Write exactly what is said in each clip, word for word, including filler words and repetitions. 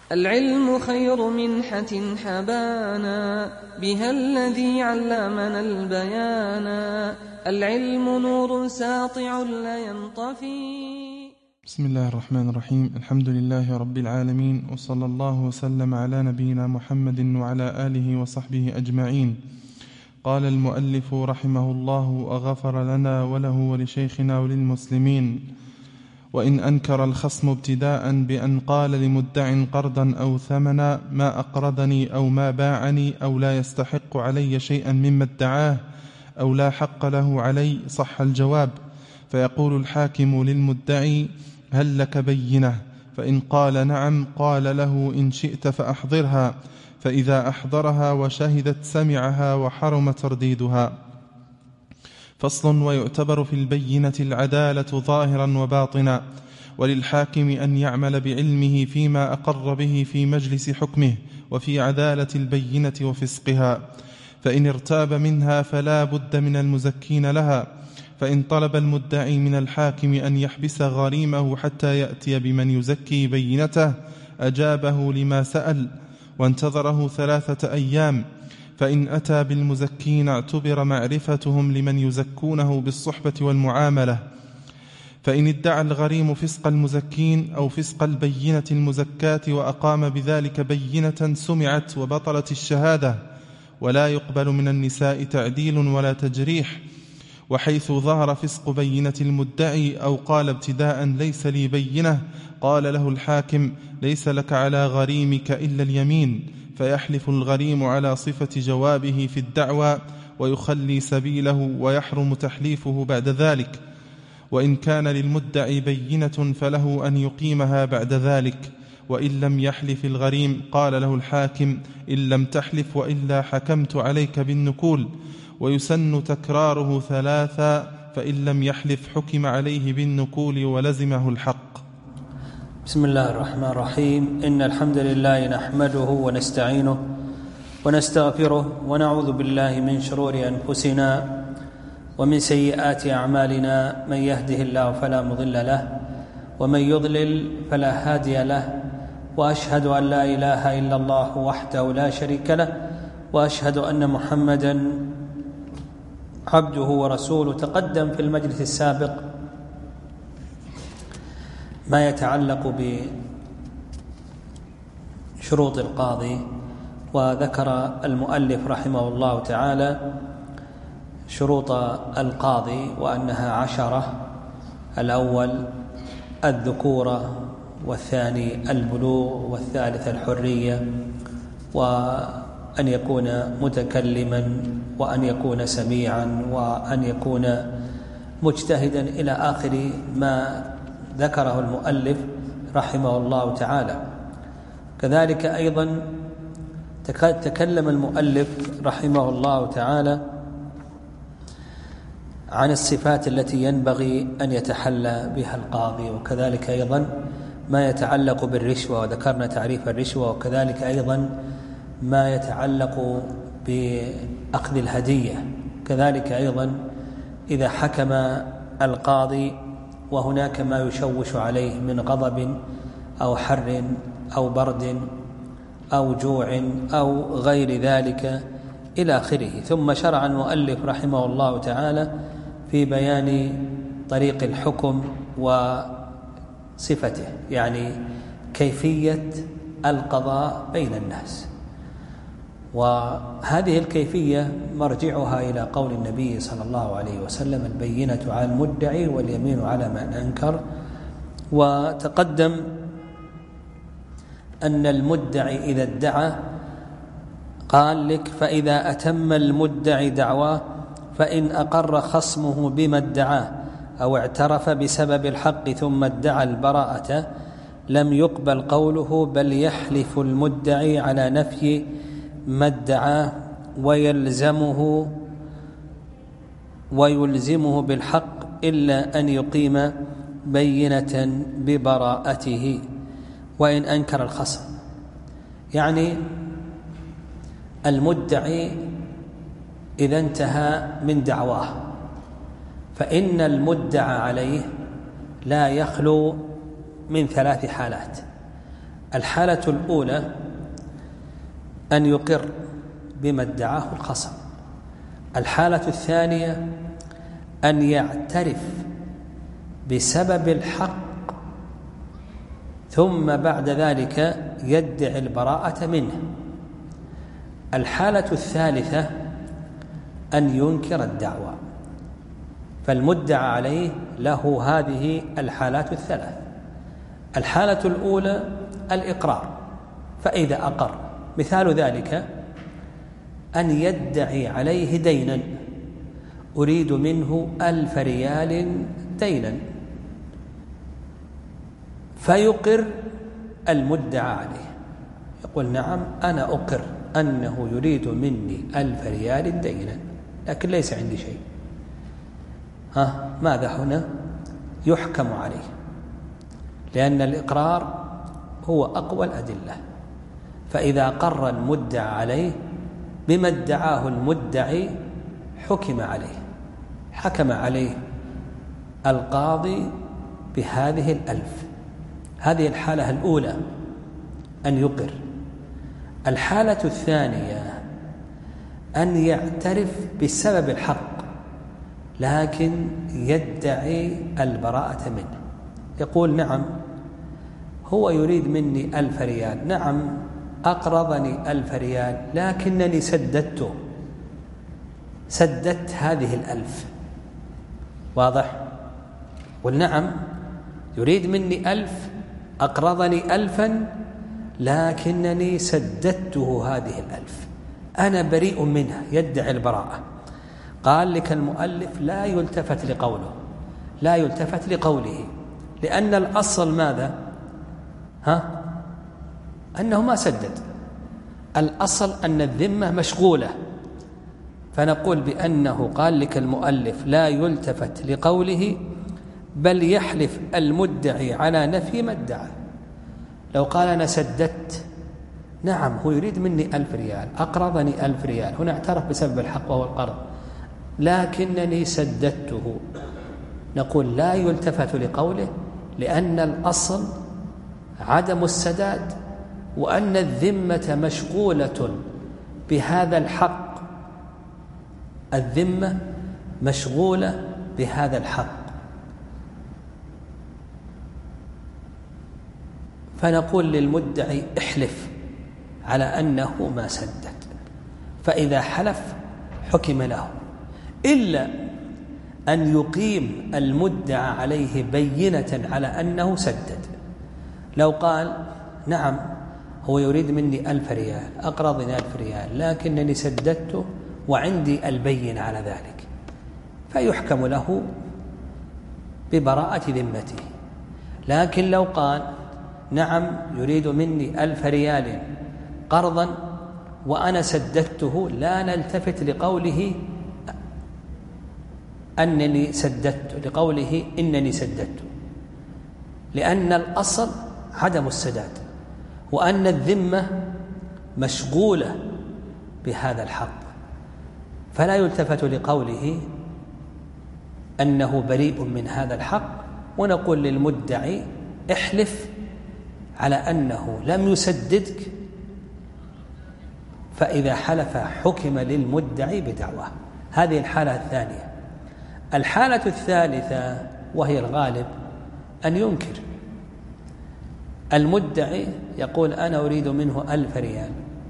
العلم خير منحة حبانا بها الذي علمنا البيانا، العلم نور ساطع لا ينطفي. بسم الله الرحمن الرحيم. الحمد لله رب العالمين، وصلى الله وسلم على نبينا محمد وعلى آله وصحبه أجمعين. قال المؤلف رحمه الله وغفر لنا وله ولشيخنا وللمسلمين: وإن أنكر الخصم ابتداء بأن قال لمدع قرضا أو ثمنا ما أقرضني أو ما باعني أو لا يستحق علي شيئا مما ادعاه أو لا حق له علي، صح الجواب، فيقول الحاكم للمدعي: هل لك بينة؟ فإن قال نعم قال له: إن شئت فأحضرها، فإذا أحضرها وشهدت سمعها وحرم ترديدها. فصل: ويعتبر في البينة العدالة ظاهرا وباطنا، وللحاكم أن يعمل بعلمه فيما أقر به في مجلس حكمه وفي عدالة البينة وفسقها، فإن ارتاب منها فلا بد من المزكين لها. فإن طلب المدعي من الحاكم أن يحبس غريمه حتى يأتي بمن يزكي بينته أجابه لما سأل وانتظره ثلاثة أيام، فإن أتى بالمزكين اعتبر معرفتهم لمن يزكونه بالصحبة والمعاملة. فإن ادعى الغريم فسق المزكين أو فسق البينة المزكاة وأقام بذلك بينة سمعت وبطلت الشهادة، ولا يقبل من النساء تعديل ولا تجريح. وحيث ظهر فسق بينة المدعي أو قال ابتداء: ليس لي بينة، قال له الحاكم: ليس لك على غريمك إلا اليمين، فيحلف الغريم على صفة جوابه في الدعوى ويخلي سبيله ويحرم تحليفه بعد ذلك. وإن كان للمدعي بينة فله أن يقيمها بعد ذلك. وإن لم يحلف الغريم قال له الحاكم: إن لم تحلف وإلا حكمت عليك بالنكول. ويسن تكراره ثلاثا، فإن لم يحلف حكم عليه بالنكول ولزمه الحق. بسم الله الرحمن الرحيم. إن الحمد لله نحمده ونستعينه ونستغفره ونعوذ بالله من شرور أنفسنا ومن سيئات أعمالنا، من يهده الله فلا مضل له ومن يضلل فلا هادي له، وأشهد أن لا إله إلا الله وحده لا شريك له، وأشهد أن محمدا عبده ورسوله. تقدم في المجلس السابق ما يتعلق بشروط القاضي، وذكر المؤلف رحمه الله تعالى شروط القاضي وأنها عشرة: الأول الذكورة، والثاني البلوغ، والثالث الحرية، وأن يكون متكلما، وأن يكون سميعا، وأن يكون مجتهدا، إلى آخر ما ذكره المؤلف رحمه الله تعالى. كذلك أيضا تكلم المؤلف رحمه الله تعالى عن الصفات التي ينبغي أن يتحلى بها القاضي، وكذلك أيضا ما يتعلق بالرشوة، وذكرنا تعريف الرشوة، وكذلك أيضا ما يتعلق بأخذ الهدية. كذلك أيضا إذا حكم القاضي وهناك ما يشوش عليه من غضب أو حر أو برد أو جوع أو غير ذلك إلى آخره. ثم شرع المؤلف رحمه الله تعالى في بيان طريق الحكم وصفته، يعني كيفية القضاء بين الناس. وهذه الكيفية مرجعها إلى قول النبي صلى الله عليه وسلم: البينة على المدعي واليمين على من أنكر. وتقدم أن المدعي إذا ادعى قال لك: فإذا أتم المدعي دعواه فإن أقر خصمه بما ادعاه أو اعترف بسبب الحق ثم ادعى البراءة لم يقبل قوله، بل يحلف المدعي على نفي ما ادعاه ويلزمه ويلزمه بالحق إلا أن يقيم بينة ببراءته وإن أنكر الخصم. يعني المدعي إذا انتهى من دعواه فإن المدعى عليه لا يخلو من ثلاث حالات: الحالة الأولى أن يقر بما ادعاه الخصم. الحالة الثانية أن يعترف بسبب الحق ثم بعد ذلك يدعي البراءة منه. الحالة الثالثة أن ينكر الدعوى. فالمدعى عليه له هذه الحالات الثلاث. الحالة الأولى الإقرار، فإذا أقر مثال ذلك أن يدعي عليه دينا، أريد منه ألف ريال دينا، فيقر المدعى عليه، يقول نعم أنا أقر أنه يريد مني ألف ريال دينا لكن ليس عندي شيء. ها ماذا هنا؟ يحكم عليه، لأن الإقرار هو أقوى الأدلة. فإذا قر المدعى عليه بما ادعاه المدعي حكم عليه، حكم عليه القاضي بهذه الألف. هذه الحالة الأولى أن يقر. الحالة الثانية أن يعترف بسبب الحق لكن يدعي البراءة منه، يقول نعم هو يريد مني ألف ريال، نعم أقرضني ألف ريال لكنني سددته، سددت هذه الألف. واضح؟ والنعم يريد مني ألف، أقرضني ألفا لكنني سددته هذه الألف، أنا بريء منها، يدعي البراءة. قال لك المؤلف لا يلتفت لقوله، لا يلتفت لقوله، لأن الأصل ماذا؟ ها؟ أنه ما سدد. الأصل أن الذمة مشغولة، فنقول بأنه قال لك المؤلف لا يلتفت لقوله بل يحلف المدعي على نفي ما ادعى. لو قال أنا سددت، نعم هو يريد مني ألف ريال، أقرضني ألف ريال، هنا اعترف بسبب الحق وهو القرض، لكنني سددته، نقول لا يلتفت لقوله لأن الأصل عدم السداد، وأن الذمة مشغولة بهذا الحق، الذمة مشغولة بهذا الحق. فنقول للمدعي احلف على أنه ما سدد، فإذا حلف حكم له، إلا أن يقيم المدعى عليه بينة على أنه سدد. لو قال نعم هو يريد مني ألف ريال، أقرضني ألف ريال لكنني سددته وعندي البين على ذلك، فيحكم له ببراءة ذمته. لكن لو قال نعم يريد مني ألف ريال قرضا وأنا سددته، لا نلتفت لقوله أنني سددت، لقوله إنني سددت، لأن الأصل عدم السداد، وأن الذمة مشغولة بهذا الحق، فلا يلتفت لقوله أنه بريء من هذا الحق. ونقول للمدعي احلف على أنه لم يسددك، فإذا حلف حكم للمدعي بدعواه. هذه الحالة الثانية. الحالة الثالثة وهي الغالب أن ينكر. المدعي يقول أنا أريد منه ألف ريال،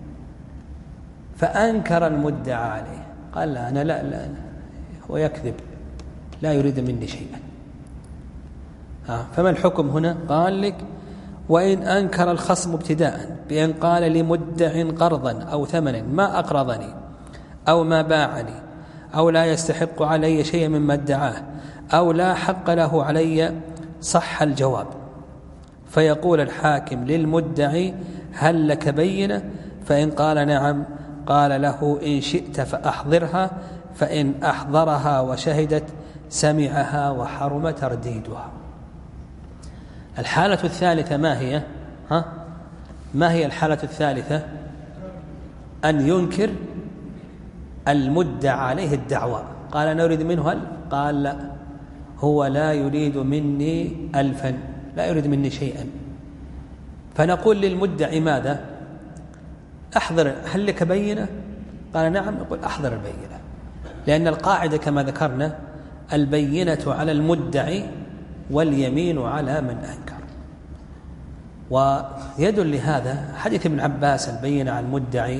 فأنكر المدعى عليه، قال لا أنا لا, لا هو يكذب، لا يريد مني شيئا. فما الحكم هنا؟ قال لك وإن أنكر الخصم ابتداء بأن قال لمدع قرضا أو ثمنا ما أقرضني أو ما باعني أو لا يستحق علي شيئا مما ادعاه أو لا حق له علي، صح الجواب. فيقول الحاكم للمدعي هل لك بينة؟ فإن قال نعم قال له إن شئت فأحضرها، فإن أحضرها وشهدت سمعها وحرم ترديدها. الحالة الثالثة ما هي؟ ها؟ ما هي الحالة الثالثة؟ أن ينكر المدعى عليه الدعوى، قال أنا أريد منه هل؟ قال لا، هو لا يريد مني ألفا، لا يريد مني شيئا. فنقول للمدعي ماذا؟ أحضر، هل لك بينة؟ قال نعم، نقول أحضر البينة، لأن القاعدة كما ذكرنا البينة على المدعي واليمين على من أنكر. ويدل لهذا حديث ابن عباس البينة على المدعي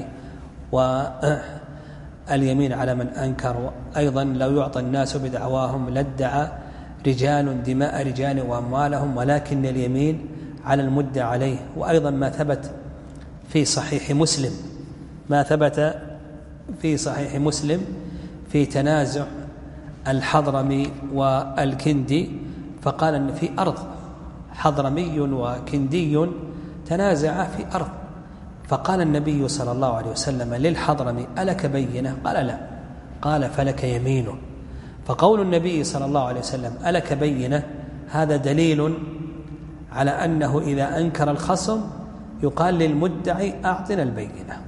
واليمين على من أنكر. أيضا لو يعطى الناس بدعواهم لادعى رجال دماء رجال وأموالهم ولكن اليمين على المدعى عليه. وأيضا ما ثبت في صحيح مسلم ما ثبت في صحيح مسلم في تنازع الحضرمي والكندي، فقال أن في أرض حضرمي وكندي تنازعا في أرض، فقال النبي صلى الله عليه وسلم للحضرمي ألك بينة؟ قال لا، قال فلك يمينه. فقول النبي صلى الله عليه وسلم ألك بينة هذا دليل على أنه إذا أنكر الخصم يقال للمدعي أعطنا البينة،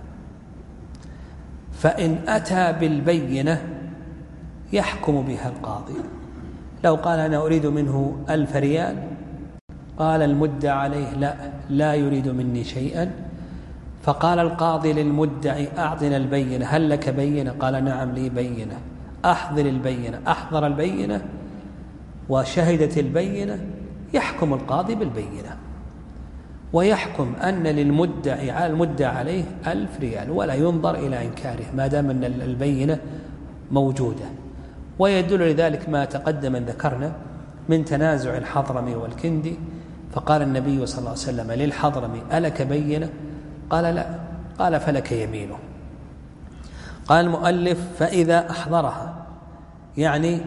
فإن أتى بالبينة يحكم بها القاضي. لو قال أنا أريد منه ألف ريال قال المدعى عليه لا لا يريد مني شيئا، فقال القاضي للمدعي أعطنا البينة، هل لك بينة؟ قال نعم لي بينة، أحضر البينة. أحضر البينة وشهدت البينة، يحكم القاضي بالبينة ويحكم أن للمدعي على المدعى عليه ألف ريال ولا ينظر إلى إنكاره ما دام أن البينة موجودة. ويدل لذلك ما تقدم أن ذكرنا من تنازع الحضرمي والكندي، فقال النبي صلى الله عليه وسلم للحضرمي ألك بينة؟ قال لا، قال فلك يمينه. قال المؤلف فإذا أحضرها، يعني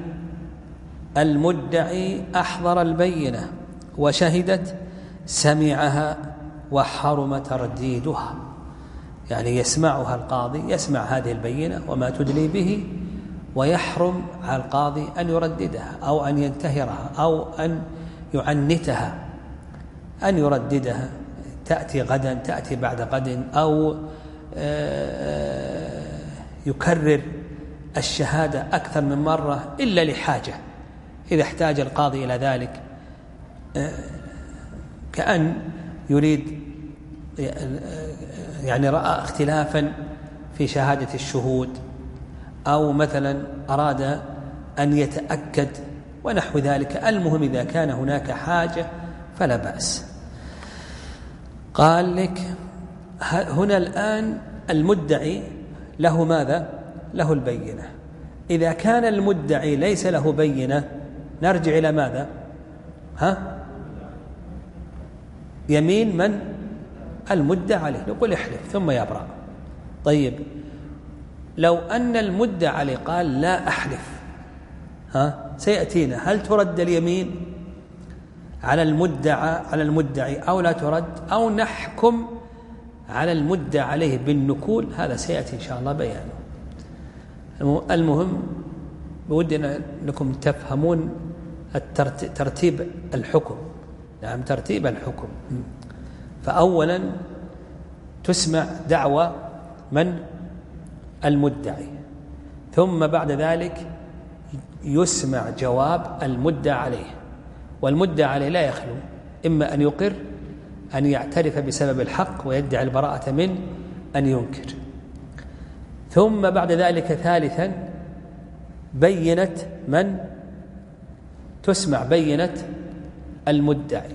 المدعي أحضر البينة وشهدت سمعها وحرم ترديدها، يعني يسمعها القاضي، يسمع هذه البينة وما تدلي به، ويحرم على القاضي أن يرددها أو أن ينتهرها أو أن يعنتها، أن يرددها تأتي غدا تأتي بعد غد، أو يكرر الشهادة أكثر من مرة إلا لحاجة، إذا احتاج القاضي إلى ذلك، كأن يريد يعني رأى اختلافا في شهادة الشهود، أو مثلا أراد أن يتأكد ونحو ذلك. المهم إذا كان هناك حاجة فلا بأس. قال لك هنا الآن المدعي له ماذا؟ له البينة. إذا كان المدعي ليس له بينة نرجع إلى ماذا؟ ها؟ يمين من؟ المدعى عليه، نقول احلف ثم يبرأ. طيب لو أن المدعى عليه قال لا أحلف، ها سيأتينا، هل ترد اليمين على المدعى على المدعي أو لا ترد، أو نحكم على المدعى عليه بالنكول؟ هذا سيأتي إن شاء الله بيانه. المهم بودنا أنكم تفهمون ترتيب الحكم. نعم ترتيب الحكم. فأولا تسمع دعوى من؟ المدعي، ثم بعد ذلك يسمع جواب المدعى عليه، والمدعى عليه لا يخلو إما أن يقر، أن يعترف بسبب الحق ويدعي البراءة منه، أن ينكر. ثم بعد ذلك ثالثا بينة من؟ تسمع بينة المدعي.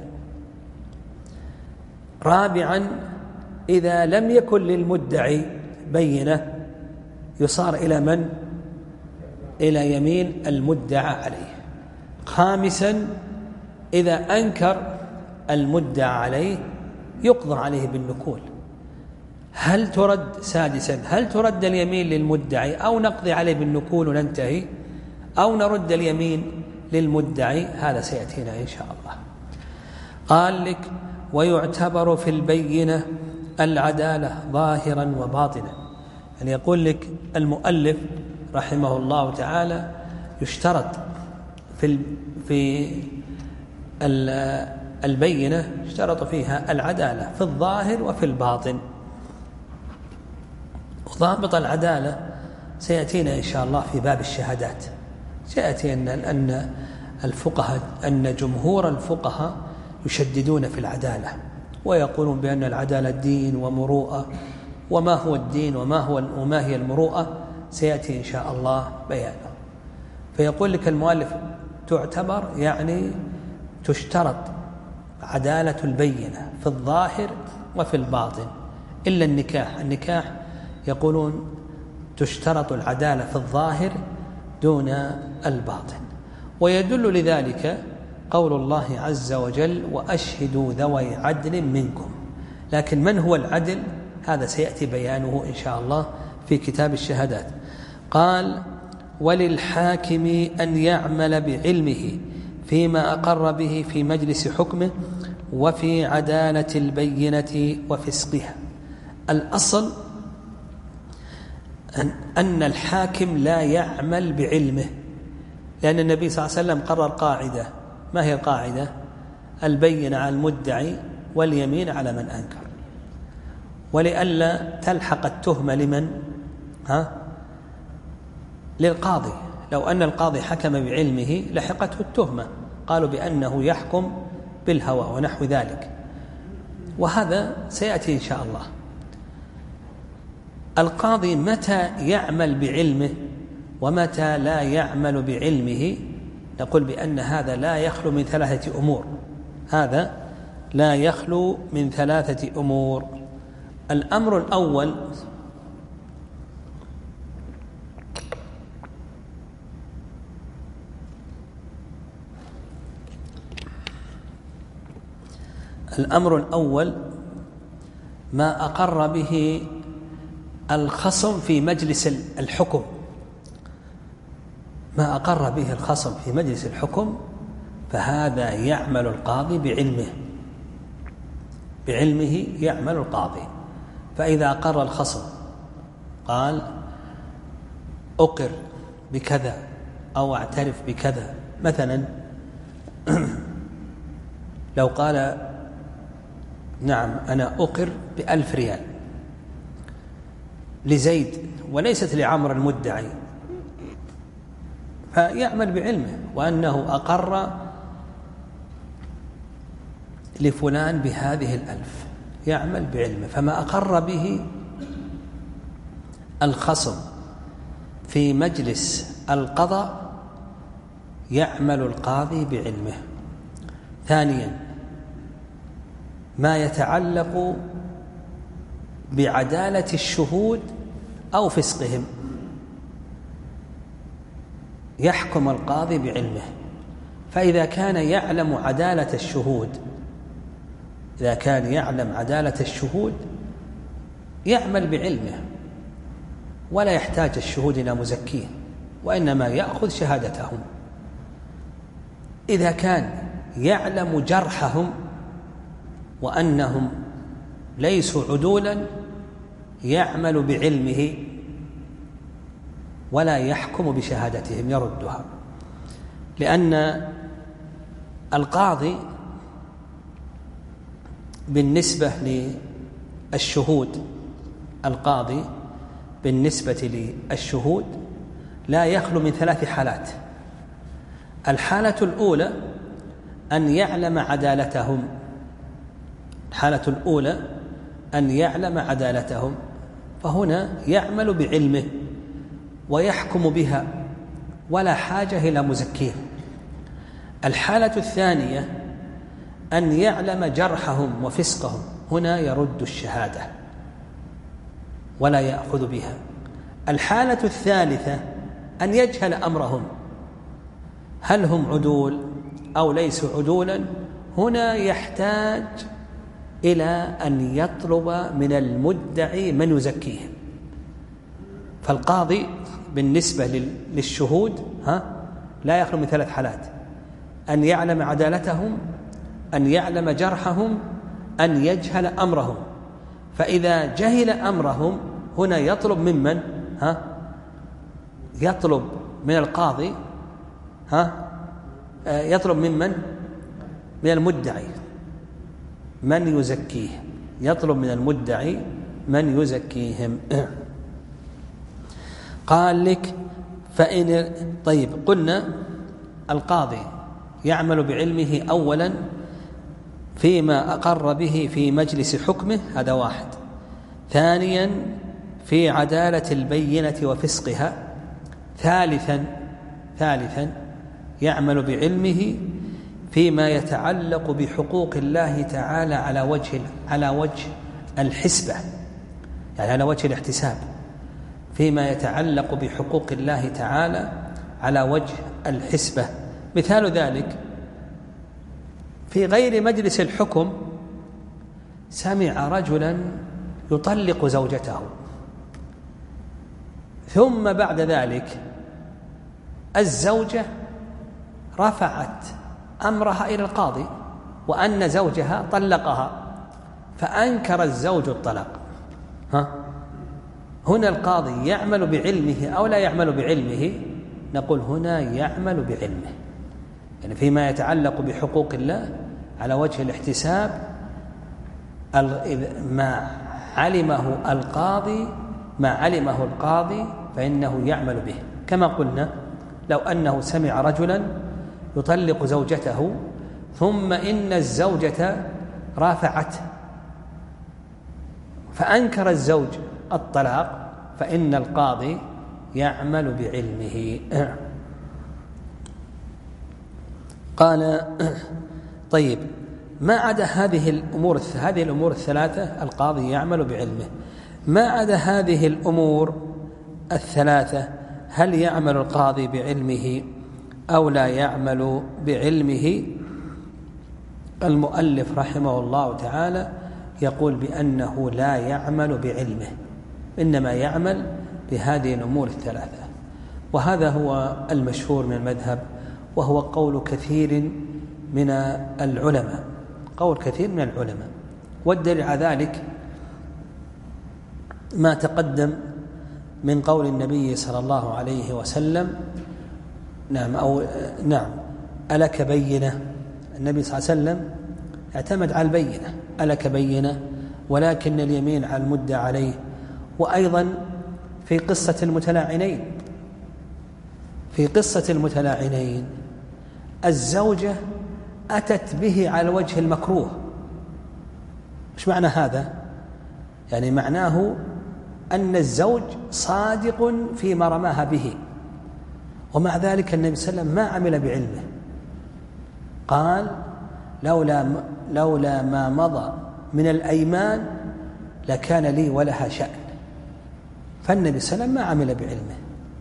رابعا إذا لم يكن للمدعي بينة يصار إلى من؟ إلى يمين المدعى عليه. خامسا إذا أنكر المدعى عليه يقدر عليه بالنكول. هل ترد؟ سادسا هل ترد اليمين للمدعي أو نقضي عليه بالنكول وننتهي، أو نرد اليمين للمدعي؟ هذا سيأتينا إن شاء الله. قال لك ويعتبر في البينة العدالة ظاهرا وباطنا. يعني يقول لك المؤلف رحمه الله تعالى يشترط في في البينة، اشترط فيها العدالة في الظاهر وفي الباطن. وضابط العدالة سيأتينا إن شاء الله في باب الشهادات. سيأتي أن أن الفقهاء أن جمهور الفقهاء يشددون في العدالة ويقولون بأن العدالة دين ومروءة، وما هو الدين وما هو وما هي المروءة سيأتي إن شاء الله بيانه. فيقول لك المؤلف تعتبر يعني تشترط عدالة البينة في الظاهر وفي الباطن إلا النكاح. النكاح يقولون تشترط العدالة في الظاهر دون الباطن. ويدل لذلك قول الله عز وجل وأشهدوا ذوي عدل منكم. لكن من هو العدل؟ هذا سيأتي بيانه إن شاء الله في كتاب الشهادات. قال وللحاكم أن يعمل بعلمه فيما أقر به في مجلس حكمه وفي عدالة البينة وفسقها. الأصل أن الحاكم لا يعمل بعلمه، لأن النبي صلى الله عليه وسلم قرر قاعدة. ما هي القاعدة؟ البينة على المدعي واليمين على من أنكر. ولئلا تلحق التهمة لمن؟ ها؟ للقاضي. لو أن القاضي حكم بعلمه لحقته التهمة، قالوا بأنه يحكم بالهوى ونحو ذلك، وهذا سيأتي إن شاء الله. القاضي متى يعمل بعلمه ومتى لا يعمل بعلمه؟ نقول بأن هذا لا يخلو من ثلاثة أمور. هذا لا يخلو من ثلاثة أمور. الأمر الأول الأمر الأول ما أقر به الخصم في مجلس الحكم. ما أقر به الخصم في مجلس الحكم فهذا يعمل القاضي بعلمه بعلمه يعمل القاضي. فإذا أقر الخصم قال أقر بكذا أو أعترف بكذا، مثلا لو قال نعم أنا أقر بألف ريال لزيد وليست لعمر المدعي، فيعمل بعلمه وأنه أقر لفلان بهذه الألف، يعمل بعلمه. فما أقر به الخصم في مجلس القضاء يعمل القاضي بعلمه. ثانيا ما يتعلق بعدالة الشهود أو فسقهم يحكم القاضي بعلمه. فإذا كان يعلم عدالة الشهود إذا كان يعلم عدالة الشهود يعمل بعلمه ولا يحتاج الشهود إلى مزكين، وإنما يأخذ شهادتهم. إذا كان يعلم جرحهم وأنهم ليسوا عدولا يعمل بعلمه ولا يحكم بشهادتهم، يردها. لأن القاضي بالنسبة للشهود القاضي بالنسبة للشهود لا يخلو من ثلاث حالات. الحالة الأولى أن يعلم عدالتهم الحالة الأولى أن يعلم عدالتهم فهنا يعمل بعلمه ويحكم بها ولا حاجة إلى مزكين. الحالة الثانية أن يعلم جرحهم وفسقهم، هنا يرد الشهادة ولا يأخذ بها. الحالة الثالثة أن يجهل أمرهم، هل هم عدول أو ليسوا عدولا، هنا يحتاج إلى أن يطلب من المدعي من يزكيهم. فالقاضي بالنسبة للشهود ها لا يخلو من ثلاث حالات: أن يعلم عدالتهم، أن يعلم جرحهم، أن يجهل أمرهم. فإذا جهل أمرهم هنا يطلب ممن ها يطلب من القاضي ها يطلب ممن من المدعي من يزكيه، يطلب من المدعي من يزكيهم. قال لك فإن طيب قلنا القاضي يعمل بعلمه أولا فيما أقر به في مجلس حكمه، هذا واحد. ثانيا في عدالة البينة وفسقها. ثالثا ثالثا يعمل بعلمه فيما يتعلق بحقوق الله تعالى على وجه على وجه الحسبة، يعني على وجه الاحتساب، فيما يتعلق بحقوق الله تعالى على وجه الحسبة. مثال ذلك في غير مجلس الحكم سمع رجلا يطلق زوجته، ثم بعد ذلك الزوجة رفعت أمرها إلى القاضي وأن زوجها طلقها، فأنكر الزوج الطلاق. ها؟ هنا القاضي يعمل بعلمه أو لا يعمل بعلمه؟ نقول هنا يعمل بعلمه، يعني فيما يتعلق بحقوق الله على وجه الاحتساب ما علمه القاضي ما علمه القاضي فإنه يعمل به. كما قلنا لو أنه سمع رجلا يطلق زوجته ثم إن الزوجة رافعته فأنكر الزوج الطلاق، فإن القاضي يعمل بعلمه. قال طيب ما عدا هذه الأمور هذه الأمور الثلاثة القاضي يعمل بعلمه، ما عدا هذه الأمور الثلاثة هل يعمل القاضي بعلمه أو لا يعمل بعلمه؟ المؤلف رحمه الله تعالى يقول بأنه لا يعمل بعلمه، إنما يعمل بهذه الأمور الثلاثة، وهذا هو المشهور من المذهب، وهو قول كثير من العلماء قول كثير من العلماء والدليل على ذلك ما تقدم من قول النبي صلى الله عليه وسلم نعم أو نعم ألك بينة. النبي صلى الله عليه وسلم اعتمد على البينة، ألك بينة ولكن اليمين على المدة عليه. وأيضا في قصة المتلاعنين في قصة المتلاعنين الزوجة أتت به على وجه المكروه. إيش معنى هذا؟ يعني معناه أن الزوج صادق فيما رماها به، ومع ذلك النبي صلى الله عليه وسلم ما عمل بعلمه، قال لولا, لولا ما مضى من الأيمان لكان لي ولها شأن. فالنبي صلى الله عليه وسلم ما عمل بعلمه،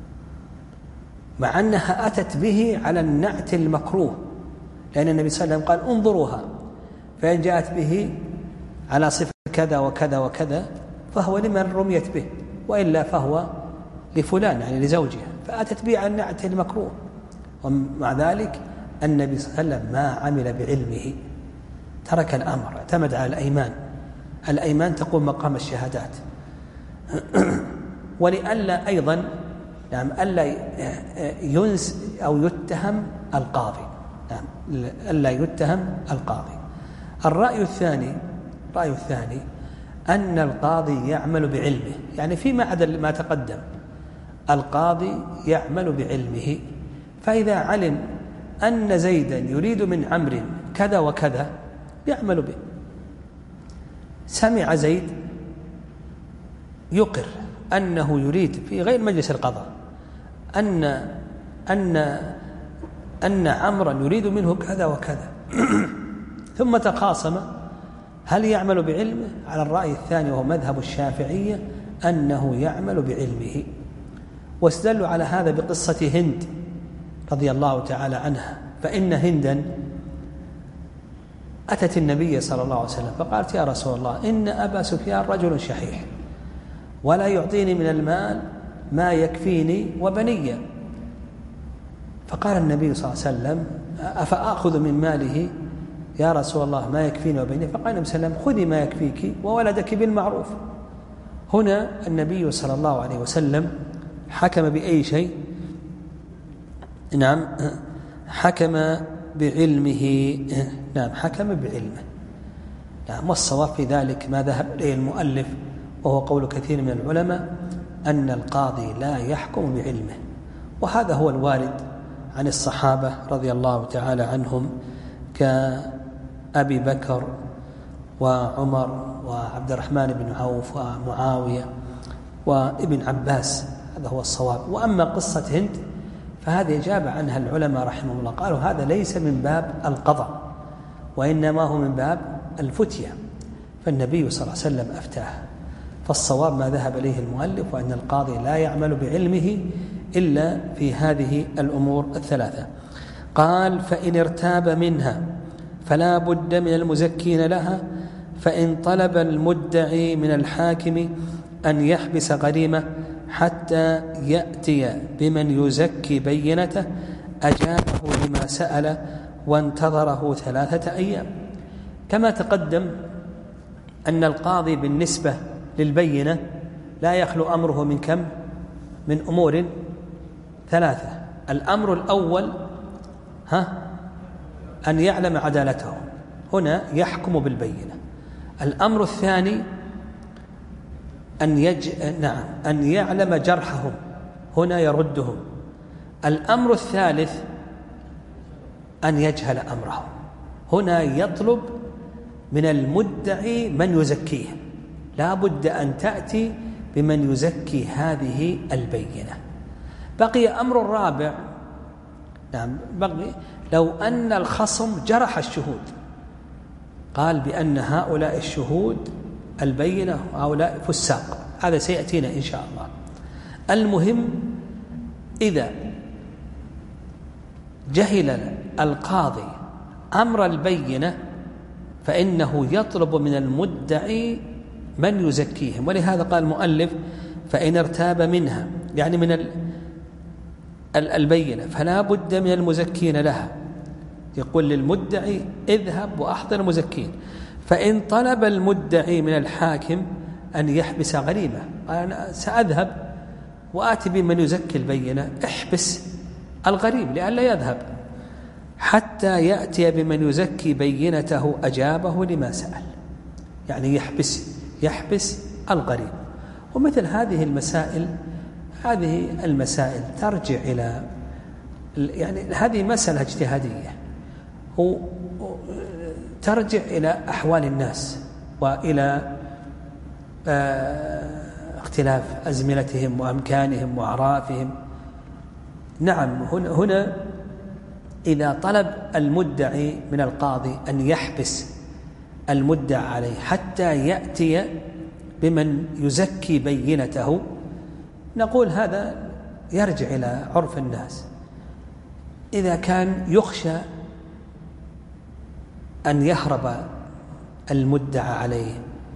مع أنها أتت به على النعت المكروه، لأن النبي صلى الله عليه وسلم قال انظروها، فإن جاءت به على صفة كذا وكذا وكذا فهو لمن رميت به، وإلا فهو لفلان يعني لزوجها، فأتت به على النعت المكروه. ومع ذلك النبي صلى الله عليه وسلم ما عمل بعلمه، ترك الأمر، اعتمد على الأيمان. الأيمان تقوم مقام الشهادات. ولألا أيضا نعم ألا ينس أو يتهم القاضي، نعم ألا يتهم القاضي. الرأي الثاني الرأي الثاني أن القاضي يعمل بعلمه، يعني فيما عدا ما تقدم القاضي يعمل بعلمه، فإذا علم أن زيدا يريد من عمرو كذا وكذا يعمل به. سمع زيد يقر أنه يريد في غير مجلس القضاء أن أن أن عمرا يريد منه كذا وكذا ثم تخاصم، هل يعمل بعلمه؟ على الرأي الثاني وهو مذهب الشافعية أنه يعمل بعلمه. واستدلوا على هذا بقصة هند رضي الله تعالى عنها، فإن هندا أتت النبي صلى الله عليه وسلم فقالت يا رسول الله إن أبا سفيان رجل شحيح ولا يعطيني من المال ما يكفيني وبني. فقال النبي صلى الله عليه وسلم أفأخذ من ماله يا رسول الله ما يكفيني وبني؟ فقال النبي صلى الله عليه وسلم خذي ما يكفيك وولدك بالمعروف. هنا النبي صلى الله عليه وسلم حكم بأي شيء؟ نعم حكم بعلمه. نعم حكم بعلمه. نعم والصواب في ذلك ما ذهب إليه المؤلف وهو قول كثير من العلماء أن القاضي لا يحكم بعلمه، وهذا هو الوارد عن الصحابة رضي الله تعالى عنهم أبي بكر وعمر وعبد الرحمن بن عوف ومعاوية وابن عباس، هذا هو الصواب. وأما قصة هند فهذه أجاب عنها العلماء رحمهم الله، قالوا هذا ليس من باب القضاء وإنما هو من باب الفتية، فالنبي صلى الله عليه وسلم أفتاه. فالصواب ما ذهب إليه المؤلف، وأن القاضي لا يعمل بعلمه إلا في هذه الأمور الثلاثة. قال: فإن ارتاب منها فلا بد من المزكين لها، فإن طلب المدعي من الحاكم أن يحبس غريمة حتى يأتي بمن يزكي بينته أجابه لما سأل وانتظره ثلاثة أيام. كما تقدم أن القاضي بالنسبة للبينة لا يخلو أمره من كم؟ من أمور ثلاثة. الأمر الأول ها أن يعلم عدالته، هنا يحكم بالبينة. الأمر الثاني أن يج... نعم أن يعلم جرحهم، هنا يردهم. الأمر الثالث أن يجهل أمرهم، هنا يطلب من المدعي من يزكيه، لا بد أن تأتي بمن يزكي هذه البينة. بقي أمر الرابع، نعم بقي لو أن الخصم جرح الشهود، قال بأن هؤلاء الشهود البينة وهؤلاء فساق، هذا سيأتينا إن شاء الله. المهم إذا جهل القاضي أمر البينة فإنه يطلب من المدعي من يزكيهم، ولهذا قال المؤلف: فإن ارتاب منها، يعني من البينة، فلا بد من المزكين لها. يقول للمدعي: اذهب وأحضر مزكين. فإن طلب المدعي من الحاكم أن يحبس غريمة، أنا سأذهب وآتي بمن يزكي البينة، احبس الغريم لئلا يذهب حتى يأتي بمن يزكي بينته أجابه لما سأل، يعني يحبس يحبس الغريم. ومثل هذه المسائل هذه المسائل ترجع إلى، يعني هذه مسألة اجتهادية ترجع إلى أحوال الناس وإلى اختلاف أزمنتهم وأمكانهم وأعرافهم. نعم هنا, هنا إذا طلب المدعي من القاضي أن يحبس المدعى عليه حتى يأتي بمن يزكي بينته، نقول هذا يرجع إلى عرف الناس. إذا كان يخشى أن يهرب المدعى عليه،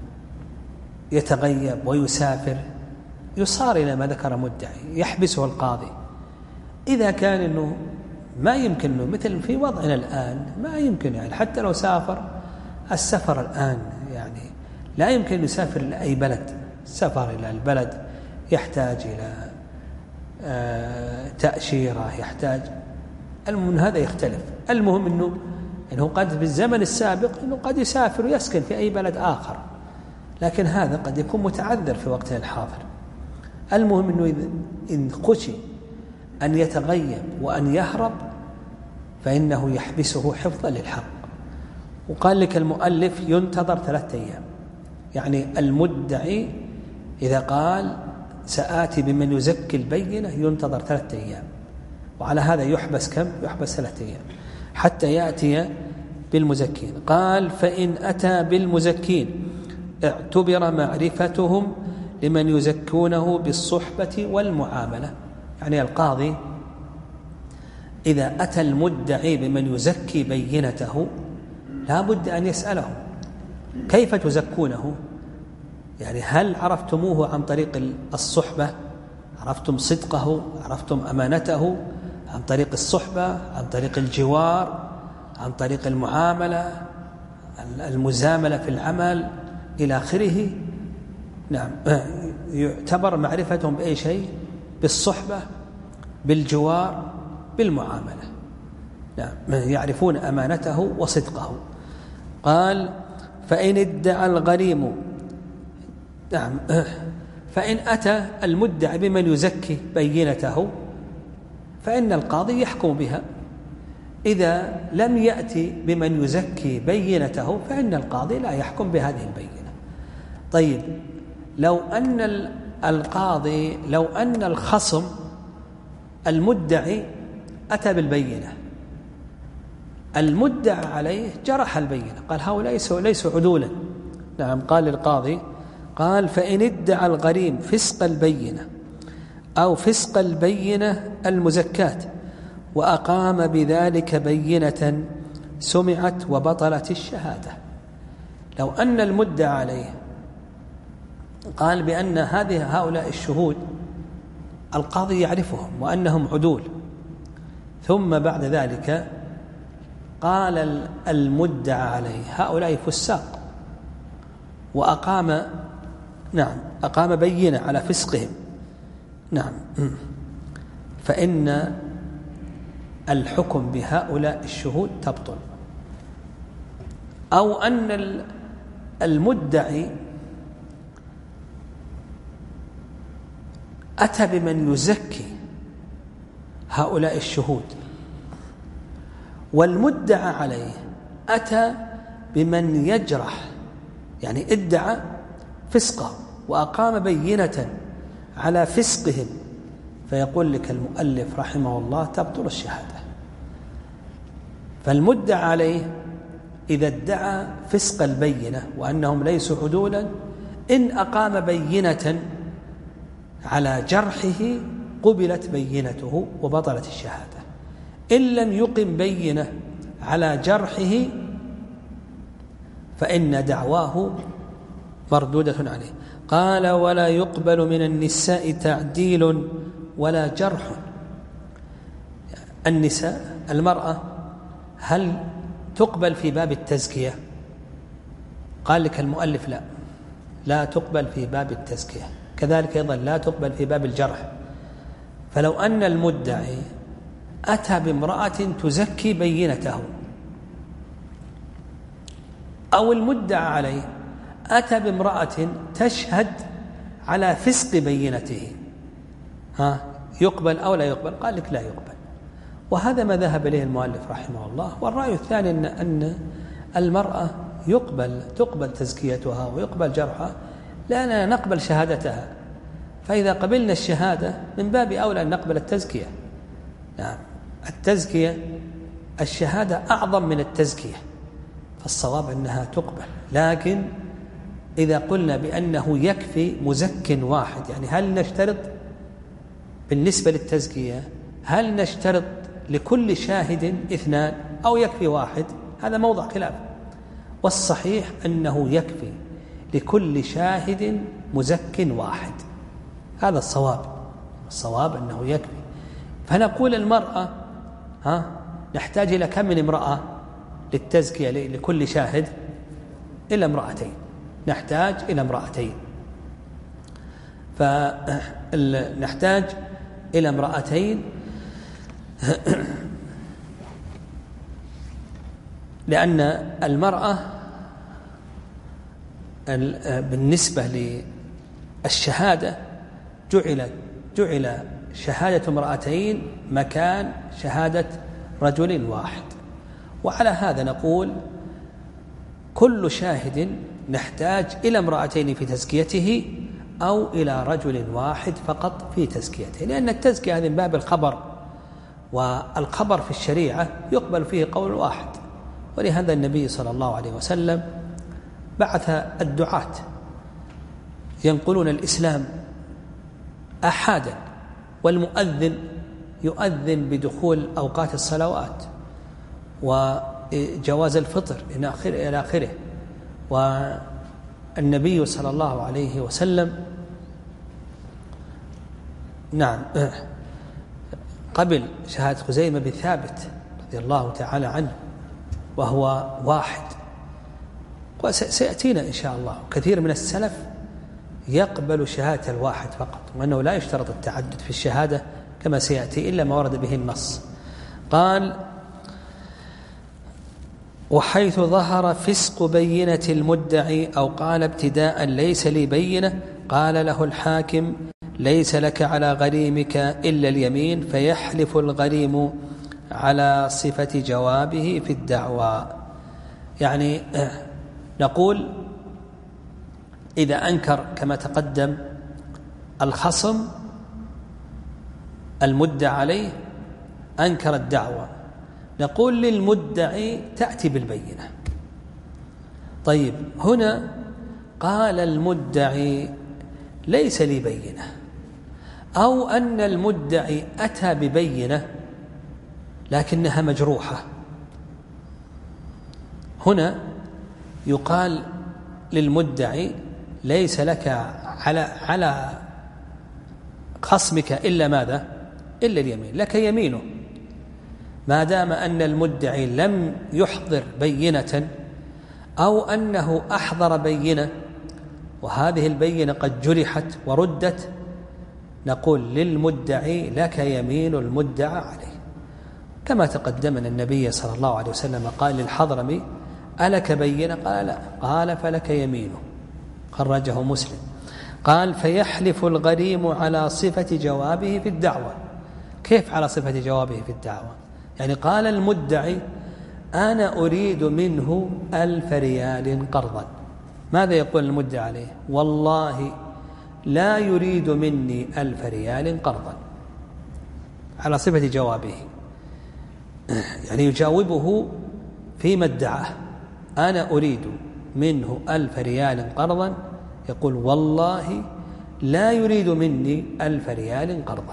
يتغيب ويسافر، يصار إلى ما ذكر مدعي يحبسه القاضي. إذا كان إنه ما يمكن إنه مثل في وضعنا الآن ما يمكن، يعني حتى لو سافر، السفر الآن يعني لا يمكن أن يسافر لأي بلد، السفر إلى البلد يحتاج إلى تأشيرة، يحتاج، المهم هذا يختلف. المهم أنه إنه قد بالزمن السابق أنه قد يسافر ويسكن في أي بلد آخر، لكن هذا قد يكون متعذر في وقتنا الحاضر. المهم أنه إن خشي أن يتغيب وأن يهرب فإنه يحبسه حفظا للحق. وقال لك المؤلف ينتظر ثلاثة أيام، يعني المدعي إذا قال سآتي بمن يزكي البينة ينتظر ثلاثة أيام، وعلى هذا يحبس كم؟ يحبس ثلاثة أيام حتى يأتي بالمزكين. قال: فإن أتى بالمزكين اعتبر معرفتهم لمن يزكونه بالصحبة والمعاملة. يعني القاضي إذا أتى المدعي بمن يزكي بينته لا بد أن يسأله: كيف تزكونه؟ يعني هل عرفتموه عن طريق الصحبة؟ عرفتم صدقه؟ عرفتم أمانته عن طريق الصحبة؟ عن طريق الجوار؟ عن طريق المعاملة، المزاملة في العمل إلى آخره؟ نعم، يعتبر معرفتهم بأي شيء؟ بالصحبة، بالجوار، بالمعاملة. نعم، يعرفون أمانته وصدقه. قال: فإن ادعى الغريم، نعم، فإن أتى المدعي بمن يزكي بينته فإن القاضي يحكم بها. إذا لم يأتي بمن يزكي بينته فإن القاضي لا يحكم بهذه البينة. طيب لو أن القاضي لو أن الخصم المدعي أتى بالبينة، المدعى عليه جرح البينة، قال هؤلاء ليسوا عدولا. نعم، قال القاضي قال فإن ادعى الغريم فسق البينة أو فسق البينة المزكاة وأقام بذلك بينة سمعت وبطلت الشهادة. لو أن المدعى عليه قال بأن هذه هؤلاء الشهود القاضي يعرفهم وأنهم عدول، ثم بعد ذلك قال المدعى عليه هؤلاء فساق وأقام نعم أقام بينة على فسقهم، نعم، فإن الحكم بهؤلاء الشهود تبطل. أو أن المدعي أتى بمن يزكي هؤلاء الشهود والمدعى عليه أتى بمن يجرح، يعني ادعى فسقه وأقام بينة على فسقهم، فيقول لك المؤلف رحمه الله تبطل الشهادة. فالمدعى عليه إذا ادعى فسق البينة وأنهم ليسوا عدولا، إن أقام بينة على جرحه قبلت بينته وبطلت الشهادة. إن لم يقم بينة على جرحه فإن دعواه مردودة عليه. قال ولا يقبل من النساء تعديل ولا جرح. النساء المرأة هل تقبل في باب التزكية؟ قال لك المؤلف لا لا تقبل في باب التزكية، كذلك أيضا لا تقبل في باب الجرح. فلو أن المدعي أتى بامرأة تزكي بينته أو المدعى عليه أتى بامرأة تشهد على فسق بينته، ها يقبل أو لا يقبل؟ قال لك لا يقبل. وهذا ما ذهب إليه المؤلف رحمه الله. والرأي الثاني أن, أن المرأة يقبل تقبل تزكيتها ويقبل جرحها، لأننا نقبل شهادتها، فإذا قبلنا الشهادة من باب أولى أن نقبل التزكية. نعم، التزكية الشهادة أعظم من التزكية، فالصواب أنها تقبل. لكن إذا قلنا بأنه يكفي مزك واحد، يعني هل نشترط بالنسبة للتزكية هل نشترط لكل شاهد اثنان أو يكفي واحد؟ هذا موضع خلاف، والصحيح أنه يكفي لكل شاهد مزك واحد، هذا الصواب. الصواب أنه يكفي. فنقول المرأة ها نحتاج إلى كم من امرأة للتزكية لكل شاهد؟ إلى امرأتين، نحتاج إلى امرأتين، فنحتاج إلى امرأتين لأن المرأة بالنسبة للشهادة جعل جعل شهادة امرأتين مكان شهادة رجل واحد. وعلى هذا نقول كل شاهد نحتاج إلى امرأتين في تزكيته أو إلى رجل واحد فقط في تزكيته، لأن التزكية هذه من باب الخبر، والخبر في الشريعة يقبل فيه قول واحد. ولهذا النبي صلى الله عليه وسلم بعث الدعاة ينقلون الإسلام أحادا، والمؤذن يؤذن بدخول أوقات الصلوات وجواز الفطر إلى آخره. والنبي صلى الله عليه وسلم نعم قبل شهادة خزيمة بن ثابت رضي الله تعالى عنه وهو واحد، وسيأتينا إن شاء الله كثير من السلف يقبل شهادة الواحد فقط، وأنه لا يشترط التعدد في الشهادة كما سيأتي إلا ما ورد به النص. قال وحيث ظهر فسق بينة المدعي أو قال ابتداء ليس لي بينة، قال له الحاكم ليس لك على غريمك إلا اليمين، فيحلف الغريم على صفة جوابه في الدعوى. يعني نقول إذا أنكر كما تقدم الخصم المدعى عليه أنكر الدعوى، نقول للمدعي تأتي بالبينة. طيب هنا قال المدعي ليس لي بينة، أو أن المدعي أتى ببينة لكنها مجروحة، هنا يقال للمدعي ليس لك على على خصمك إلا ماذا؟ إلا اليمين، لك يمينه ما دام أن المدعي لم يحضر بينة أو أنه أحضر بينة وهذه البينة قد جرحت وردت، نقول للمدعي لك يمين المدعى عليه. كما تقدمنا النبي صلى الله عليه وسلم قال للحضرمي ألك بينة؟ قال لا، قال فلك يمينه، خرجه مسلم. قال فيحلف الغريم على صفة جوابه في الدعوة. كيف على صفة جوابه في الدعوة؟ يعني قال المدعي أنا أريد منه ألف ريال قرضا، ماذا يقول المدعي عليه؟ والله لا يريد مني ألف ريال قرضا، على صفة جوابه، يعني يجاوبه فيما ادعاه، أنا أريد منه ألف ريال قرضا، يقول والله لا يريد مني ألف ريال قرضا.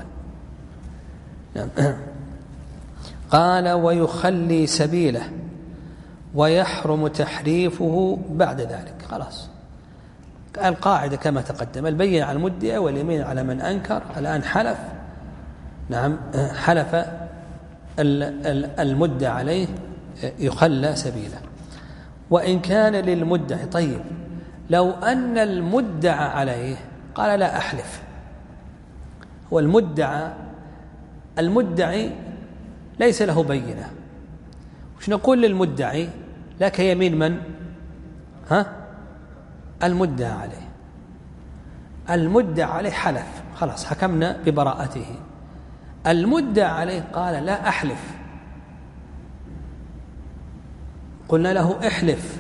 قال ويخلي سبيله ويحرم تحريفه بعد ذلك. خلاص القاعدة كما تقدم، البينة على المدعي واليمين على من أنكر. الآن حلف، نعم حلف المدعى عليه يخلى سبيله. وإن كان للمدعي، طيب لو أن المدعى عليه قال لا أحلف، والمدعى المدعي ليس له بينة، وش نقول للمدعي؟ لك يمين من؟ ها؟ المدعى عليه. المدعى عليه حلف، خلاص حكمنا ببراءته. المدعى عليه قال لا أحلف، قلنا له احلف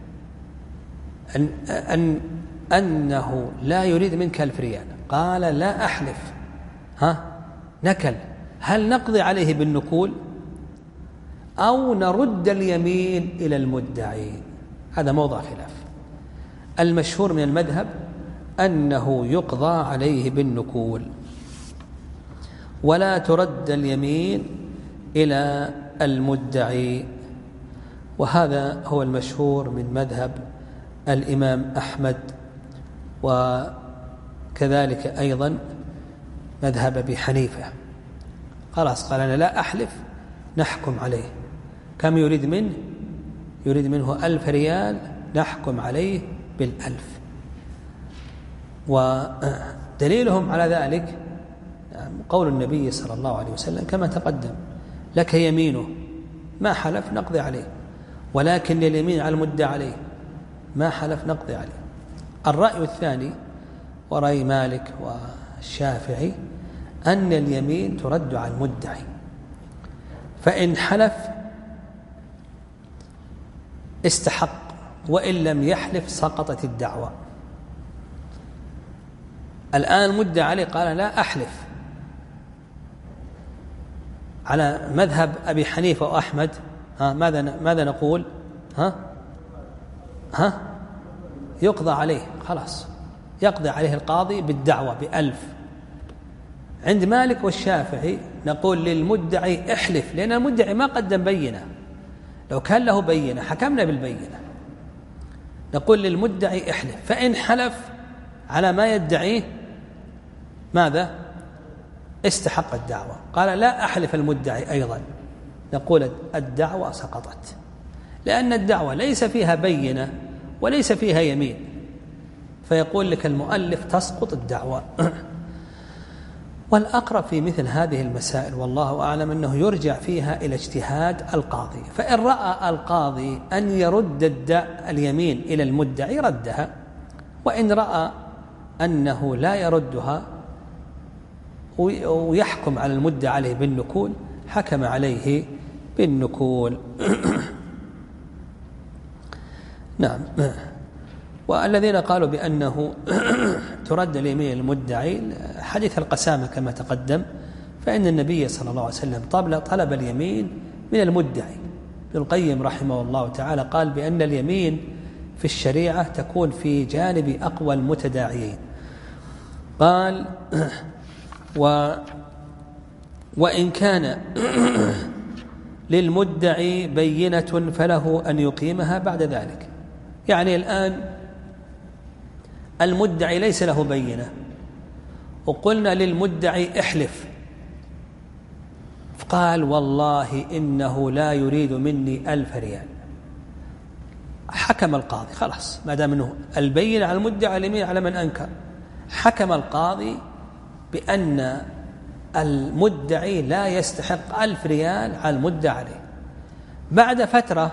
أن أن أنه لا يريد منك ألف ريال، قال لا أحلف، ها نكل. هل نقضي عليه بالنكول أو نرد اليمين إلى المدعي؟ هذا موضع خلاف. المشهور من المذهب أنه يقضى عليه بالنكول ولا ترد اليمين إلى المدعي، وهذا هو المشهور من مذهب الإمام أحمد، وكذلك أيضا مذهب أبي حنيفة. خلاص قال أنا لا أحلف، نحكم عليه. كم يريد منه؟ يريد منه ألف ريال، نحكم عليه بالألف. ودليلهم على ذلك قول النبي صلى الله عليه وسلم كما تقدم، لك يمينه، ما حلف نقضي عليه، ولكن اليمين على المدعى عليه، ما حلف نقضي عليه. الرأي الثاني ورأي مالك والشافعي أن اليمين ترد على المدعي، فإن حلف استحق، وإن لم يحلف سقطت الدعوة. الآن المدعى عليه قال لا أحلف، على مذهب أبي حنيفة وأحمد ها ماذا ماذا نقول؟ ها ها يقضى عليه، خلاص يقضي عليه القاضي بالدعوة بألف. عند مالك والشافعي نقول للمدعي احلف، لأن المدعي ما قدم بينة، لو كان له بينة حكمنا بالبينة. نقول للمدعي احلف، فإن حلف على ما يدعيه ماذا؟ استحق الدعوة. قال لا أحلف المدعي أيضا، نقول الدعوة سقطت، لأن الدعوة ليس فيها بينة وليس فيها يمين، فيقول لك المؤلف تسقط الدعوة. والأقرب في مثل هذه المسائل والله أعلم أنه يرجع فيها إلى اجتهاد القاضي، فإن رأى القاضي أن يرد اليمين إلى المدعي ردها، وإن رأى أنه لا يردها ويحكم على المدعى عليه بالنكول حكم عليه بالنكول. نعم. والذين قالوا بأنه ترد اليمين المدعي حديث القسامة كما تقدم، فإن النبي صلى الله عليه وسلم طلب اليمين من المدعي. ابن القيم رحمه الله تعالى قال بأن اليمين في الشريعة تكون في جانب أقوى المتداعيين. قال و وإن كان للمدعي بينة فله أن يقيمها بعد ذلك. يعني الآن المدعي ليس له بينة وقلنا للمدعي احلف، قال والله إنه لا يريد مني ألف ريال. حكم القاضي خلاص، ما دام أنه البينة على المدعي اليمين على من أنكر. حكم القاضي بأن المدعي لا يستحق ألف ريال على المدعي عليه. بعد فترة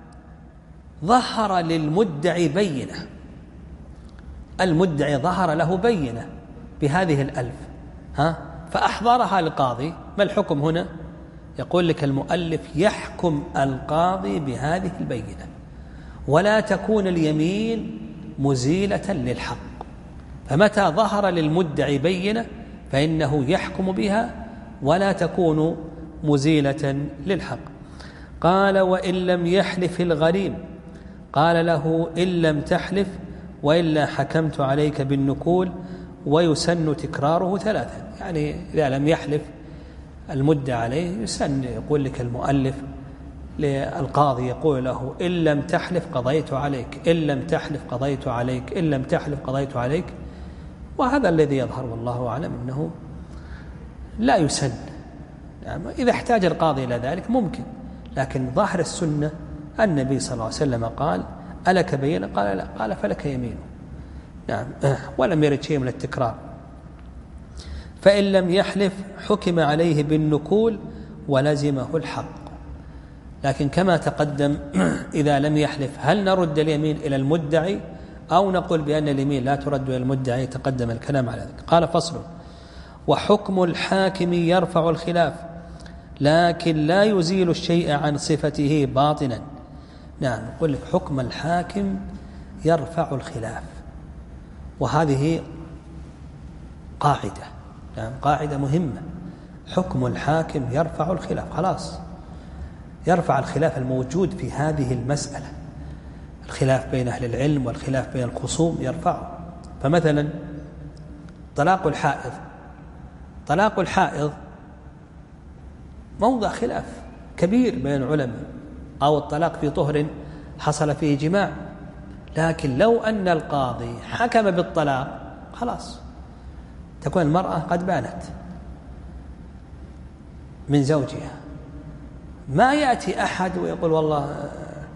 ظهر للمدعي بينة، المدعي ظهر له بينة بهذه الألف، ها فأحضرها القاضي. ما الحكم هنا؟ يقول لك المؤلف يحكم القاضي بهذه البينة، ولا تكون اليمين مزيلة للحق. فمتى ظهر للمدعي بينة فإنه يحكم بها ولا تكون مزيلة للحق. قال وإن لم يحلف الغريم قال له إن لم تحلف وإلا حكمت عليك بالنكول ويسن تكراره ثلاثا. يعني إذا لم يحلف المدعى عليه يسن، يقول لك المؤلف للقاضي يقول له إن لم تحلف قضيت عليك، إن لم تحلف قضيت عليك، إن لم تحلف قضيت عليك. وهذا الذي يظهر والله أعلم أنه لا يسن. يعني إذا احتاج القاضي إلى ذلك ممكن، لكن ظاهر السنة النبي صلى الله عليه وسلم قال ألك بينة؟ قال لا، قال فلك يمينه. نعم. ولم يرد شيء من التكرار. فإن لم يحلف حكم عليه بالنكول ولزمه الحق. لكن كما تقدم إذا لم يحلف هل نرد اليمين إلى المدعي أو نقول بأن اليمين لا ترد إلى المدعي؟ تقدم الكلام على ذلك. قال فصل وحكم الحاكم يرفع الخلاف لكن لا يزيل الشيء عن صفته باطنا. نعم، نقول لك حكم الحاكم يرفع الخلاف، وهذه قاعدة. نعم، قاعدة مهمة. حكم الحاكم يرفع الخلاف، خلاص يرفع الخلاف الموجود في هذه المسألة، الخلاف بين أهل العلم والخلاف بين الخصوم يرفعه. فمثلا طلاق الحائض، طلاق الحائض موضع خلاف كبير بين العلماء، أو الطلاق في طهر حصل فيه جماع. لكن لو أن القاضي حكم بالطلاق خلاص تكون المرأة قد بانت من زوجها. ما يأتي أحد ويقول والله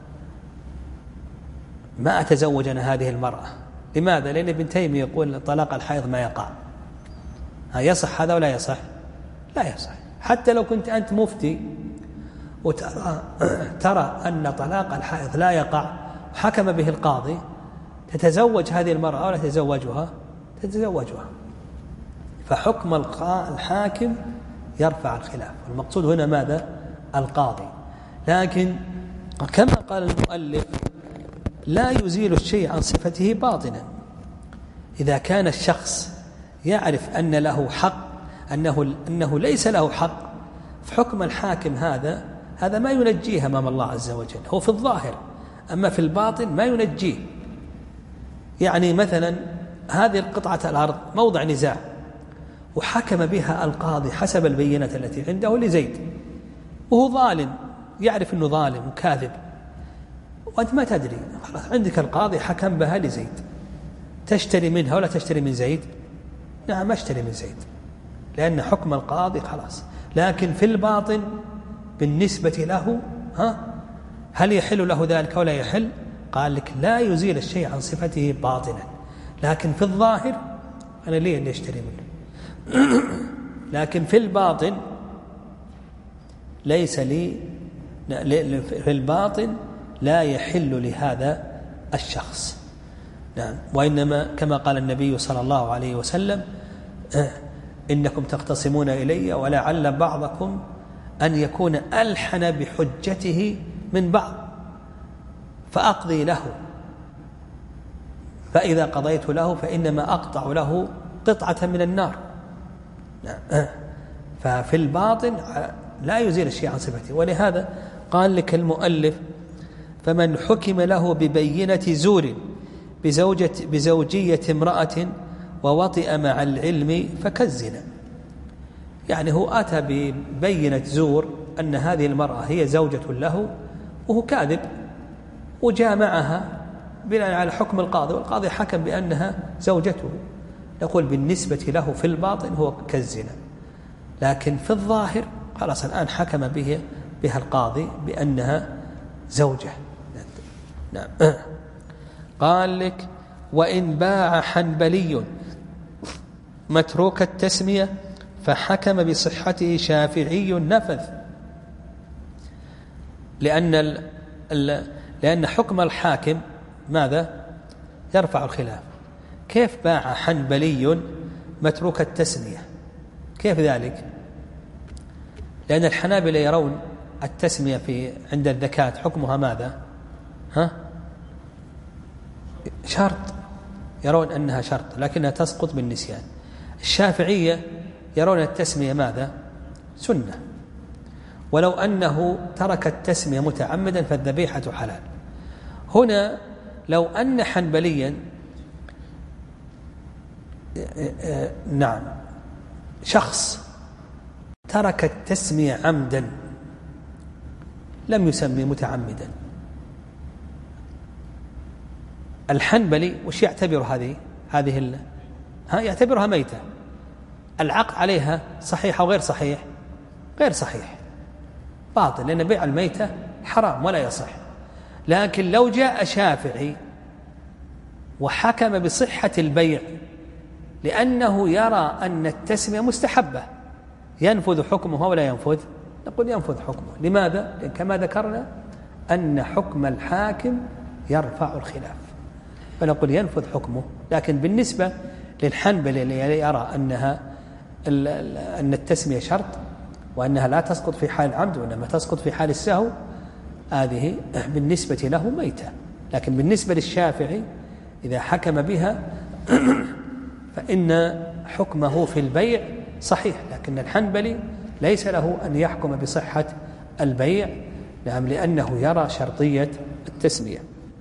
ما أتزوج أنا هذه المرأة. لماذا؟ لأن ابن تيمية يقول طلاق الحائض ما يقع. يصح هذا ولا يصح؟ لا يصح. حتى لو كنت أنت مفتي وترى ترى أن طلاق الحائض لا يقع حكم به القاضي، تتزوج هذه المرأة ولا تتزوجها؟ تتزوجها. فحكم الحاكم يرفع الخلاف، والمقصود هنا ماذا؟ القاضي. لكن كما قال المؤلف لا يزيل الشيء عن صفته باطنا. إذا كان الشخص يعرف أن له حق، أنه, أنه ليس له حق، فحكم الحاكم هذا هذا ما ينجيه أمام الله عز وجل، هو في الظاهر، أما في الباطن ما ينجيه. يعني مثلا هذه القطعة الأرض موضع نزاع وحكم بها القاضي حسب البينة التي عنده لزيد، وهو ظالم، يعرف أنه ظالم وكاذب، وأنت ما تدري، عندك القاضي حكم بها لزيد، تشتري منها ولا تشتري من زيد؟ نعم اشتري من زيد، لأن حكم القاضي خلاص. لكن في الباطن بالنسبة له ها هل يحل له ذلك ولا يحل؟ قال لك لا يزيل الشيء عن صفته باطنا، لكن في الظاهر أنا ليه أن يشتري منه. لكن في الباطن ليس لي، في الباطن لا يحل لهذا الشخص. نعم. وإنما كما قال النبي صلى الله عليه وسلم إنكم تختصمون إلي ولعل بعضكم أن يكون ألحن بحجته من بعض فأقضي له، فإذا قضيت له فإنما أقطع له قطعة من النار. ففي الباطن لا يزيل الشيء عن صفته. ولهذا قال لك المؤلف: فمن حكم له ببينة زور بزوجة بزوجية امرأة ووطئ مع العلم فكالزنا. يعني هو أتى ببينة زور أن هذه المرأة هي زوجة له وهو كاذب، وجاء معها بناء على حكم القاضي، والقاضي حكم بأنها زوجته، نقول بالنسبة له في الباطن هو كالزنا، لكن في الظاهر خلاص الآن حكم به بها القاضي بأنها زوجة. نعم. قال لك: وإن باع حنبلي متروك التسمية فحكم بصحته شافعي نفذ، لأن ال ال لأن حكم الحاكم ماذا؟ يرفع الخلاف. كيف باع حنبلي متروك التسمية؟ كيف ذلك؟ لأن الحنابلة يرون التسمية في عند الذكاة حكمها ماذا؟ ها؟ شرط، يرون أنها شرط لكنها تسقط بالنسيان. الشافعية يرون التسمية ماذا؟ سنة، ولو أنه ترك التسمية متعمدا فالذبيحة حلال. هنا لو أن حنبليا نعم شخص ترك التسمية عمدا لم يسمي متعمدا، الحنبلي وش يعتبر هذه هذه ال... ها يعتبرها ميتة، العقد عليها صحيح أو غير صحيح؟ غير صحيح، باطل، لأن بيع الميتة حرام ولا يصح. لكن لو جاء شافعي وحكم بصحة البيع لأنه يرى أن التسمية مستحبة، ينفذ حكمه ولا ينفذ؟ نقول ينفذ حكمه. لماذا؟ لأن كما ذكرنا أن حكم الحاكم يرفع الخلاف، فنقول ينفذ حكمه. لكن بالنسبة للحنبلي اللي يرى أنها أن التسمية شرط وأنها لا تسقط في حال العمد وإنما تسقط في حال السهو، هذه بالنسبة له ميتة. لكن بالنسبة للشافعي إذا حكم بها فإن حكمه في البيع صحيح، لكن الحنبلي ليس له أن يحكم بصحة البيع، نعم، لأنه يرى شرطية التسمية.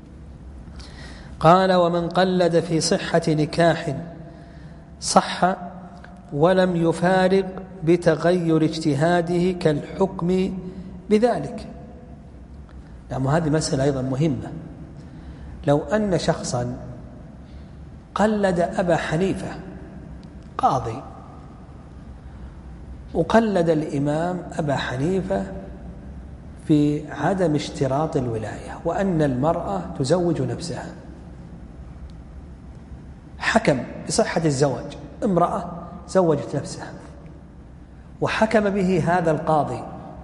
قال: ومن قلد في صحة نكاح صح ولم يفارق بتغير اجتهاده كالحكم بذلك. نعم، هذه مسألة أيضا مهمة. لو أن شخصا قلد أبا حنيفة قاضي وقلد الإمام أبا حنيفة في عدم اشتراط الولاية وأن المرأة تزوج نفسها، حكم بصحة الزواج، امرأة زوجت نفسها، وحكم به هذا القاضي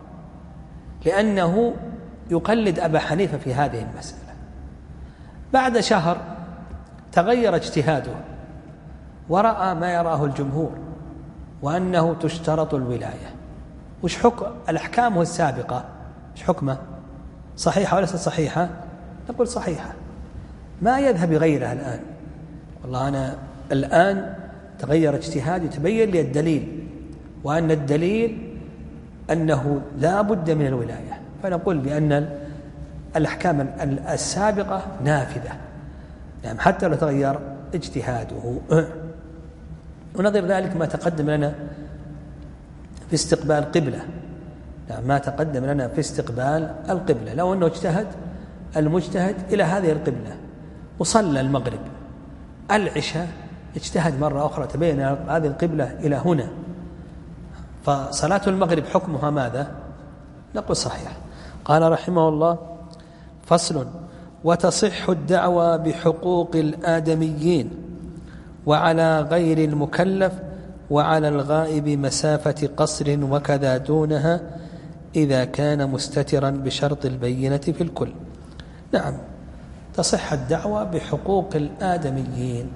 لأنه يقلد أبا حنيفة في هذه المسألة. بعد شهر تغير اجتهاده ورأى ما يراه الجمهور وأنه تشترط الولاية. وش حكم الأحكام السابقة؟ وش حكمه؟ صحيحة وليست صحيحة؟ نقول صحيحة، ما يذهب غيرها الآن. والله أنا الآن تغير اجتهادي، تبين لي الدليل وأن الدليل أنه لا بد من الولاية، فنقول بأن الأحكام السابقة نافذة، يعني حتى لو تغير اجتهاده. ونظر ذلك ما تقدم لنا في استقبال قبلة، يعني ما تقدم لنا في استقبال القبلة. لو أنه اجتهد المجتهد إلى هذه القبلة وصلى المغرب، العشاء اجتهد مرة أخرى تبين هذه القبلة إلى هنا، فصلاة المغرب حكمها ماذا؟ نقول صحيح. قال رحمه الله: فصل: وتصح الدعوى بحقوق الآدميين وعلى غير المكلف وعلى الغائب مسافة قصر وكذا دونها إذا كان مستترا بشرط البينة في الكل. نعم، تصح الدعوى بحقوق الآدميين.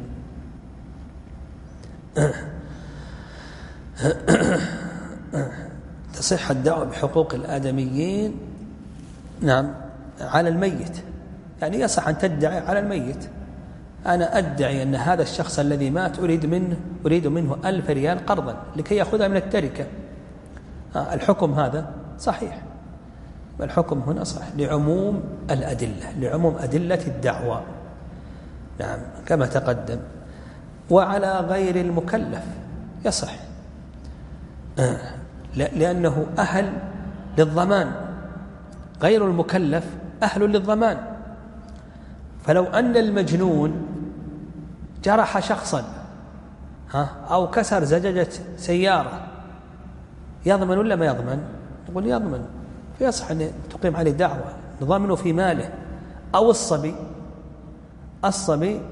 تصح الدعوة بحقوق الآدميين نعم على الميت، يعني يصح أن تدعي على الميت. أنا أدعي أن هذا الشخص الذي مات أريد منه أريد منه ألف ريال قرضا لكي يأخذها من التركة، الحكم هذا صحيح، والحكم هنا صحيح لعموم الأدلة، لعموم أدلة الدعوة نعم كما تقدم. وعلى غير المكلف يصح لأنه أهل للضمان، غير المكلف أهل للضمان. فلو أن المجنون جرح شخصا أو كسر زجاجة سيارة يضمن ولا ما يضمن؟ نقول يضمن، فيصح أن تقيم عليه دعوة نضمنه في ماله. أو الصبي الصبي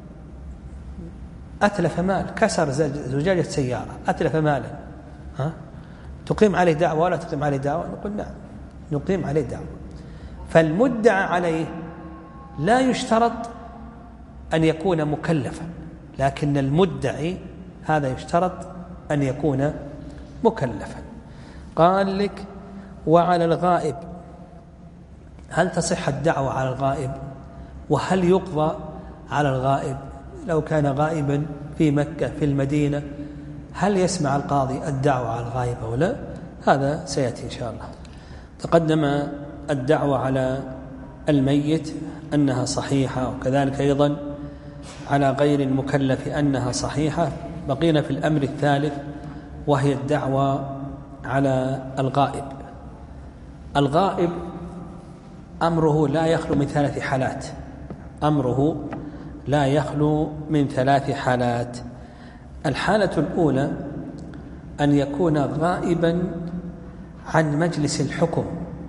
أتلف مال، كسر زجاجة سيارة أتلف ماله، ها تقيم عليه دعوة ولا تقيم عليه دعوة؟ نقول نعم نقيم عليه دعوة. فالمدعى عليه لا يشترط أن يكون مكلفا، لكن المدعي هذا يشترط أن يكون مكلفا. قال لك وعلى الغائب، هل تصح الدعوة على الغائب؟ وهل يقضى على الغائب لو كان غائبا في مكة في المدينة؟ هل يسمع القاضي الدعوة على الغائب أو لا؟ هذا سيأتي إن شاء الله. تقدم الدعوة على الميت أنها صحيحة، وكذلك أيضا على غير المكلف أنها صحيحة. بقينا في الأمر الثالث وهي الدعوة على الغائب. الغائب أمره لا يخلو من ثلاث حالات، أمره لا يخلو من ثلاث حالات. الحالة الأولى أن يكون غائبا عن مجلس الحكم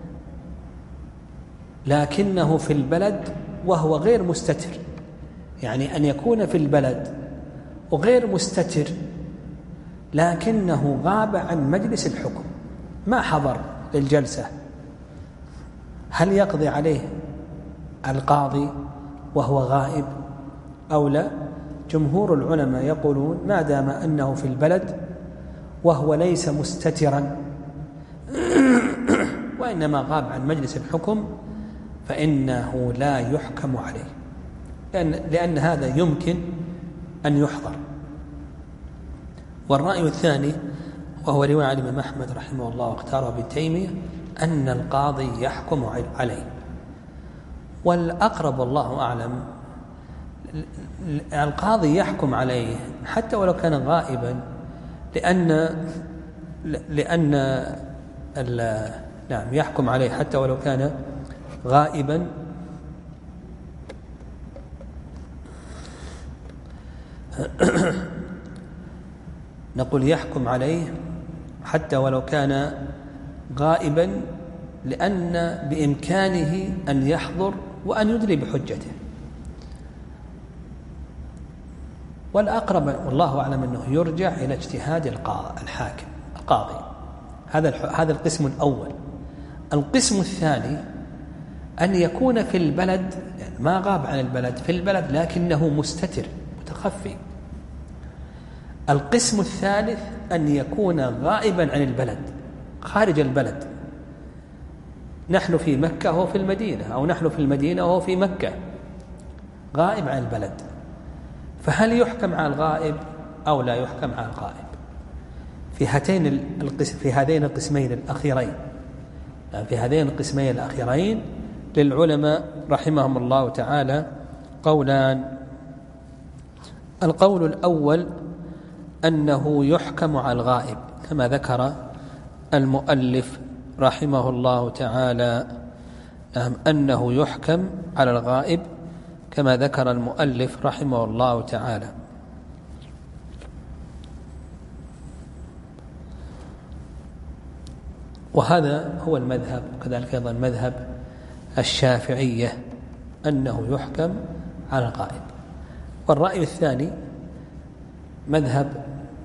لكنه في البلد وهو غير مستتر، يعني أن يكون في البلد وغير مستتر لكنه غاب عن مجلس الحكم ما حضر للجلسة. هل يقضي عليه القاضي وهو غائب أو لا؟ جمهور العلماء يقولون ما دام أنه في البلد وهو ليس مستترا وإنما غاب عن مجلس الحكم فإنه لا يحكم عليه، لأن, لأن هذا يمكن أن يحضر. والرأي الثاني وهو رواية عن الإمام أحمد رحمه الله واختاره ابن تيمية أن القاضي يحكم عليه. والأقرب والله أعلم القاضي يحكم عليه حتى ولو كان غائبا، لأن لأن نعم يحكم عليه حتى ولو كان غائبا نقول يحكم عليه حتى ولو كان غائبا، لأن بإمكانه أن يحضر وأن يدلي بحجته. والأقرب والله أعلم أنه يرجع إلى اجتهاد الحاكم القاضي. هذا هذا القسم الأول. القسم الثاني أن يكون في البلد، يعني ما غاب عن البلد، في البلد لكنه مستتر متخفي. القسم الثالث أن يكون غائبا عن البلد خارج البلد، نحن في مكة وهو في المدينة، أو نحن في المدينة وهو في مكة، غائب عن البلد. فهل يحكم على الغائب أو لا يحكم على الغائب؟ في هاتين القسم في هذين القسمين الأخيرين يعني في هذين القسمين الأخيرين للعلماء رحمهم الله تعالى قولان. القول الأول أنه يحكم على الغائب كما ذكر المؤلف رحمه الله تعالى، أنه يحكم على الغائب كما ذكر المؤلف رحمه الله تعالى. وهذا هو المذهب، وكذلك أيضا مذهب الشافعية أنه يحكم على الغائب. والرأي الثاني مذهب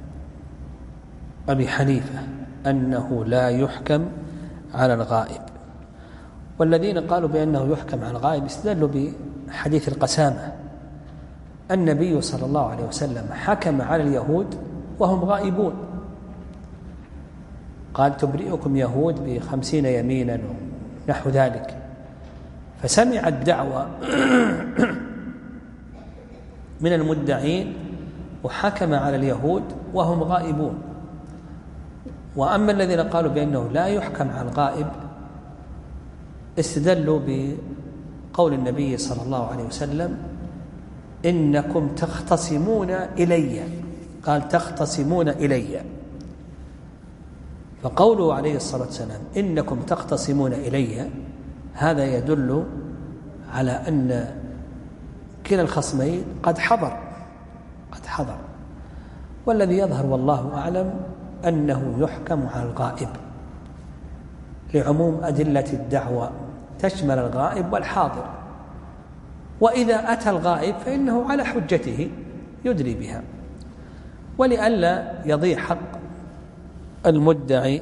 أبي حنيفة أنه لا يحكم على الغائب. والذين قالوا بأنه يحكم على الغائب استدلوا بحديث القسامة. النبي صلى الله عليه وسلم حكم على اليهود وهم غائبون، قال تبرئكم يهود بخمسين يمينا نحو ذلك، فسمع الدعوة من المدعين وحكم على اليهود وهم غائبون. وأما الذين قالوا بأنه لا يحكم على الغائب استدلوا بقول النبي صلى الله عليه وسلم إنكم تختصمون إلي، قال تختصمون إلي، فقوله عليه الصلاة والسلام إنكم تختصمون إلي هذا يدل على أن كلا الخصمين قد حضر قد حضر والذي يظهر والله أعلم أنه يحكم على الغائب لعموم أدلة الدعوة تشمل الغائب والحاضر، وإذا أتى الغائب فإنه على حجته يدري بها. ولئلا يضيع حق المدعي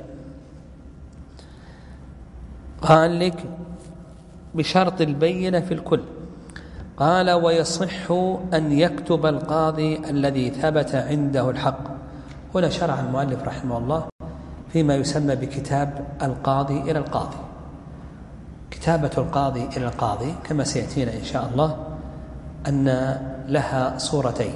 قال لك بشرط البينة في الكل. قال ويصح أن يكتب القاضي الذي ثبت عنده الحق. هنا شرع المؤلف رحمه الله فيما يسمى بكتاب القاضي إلى القاضي. كتابة القاضي إلى القاضي كما سيأتينا إن شاء الله أن لها صورتين،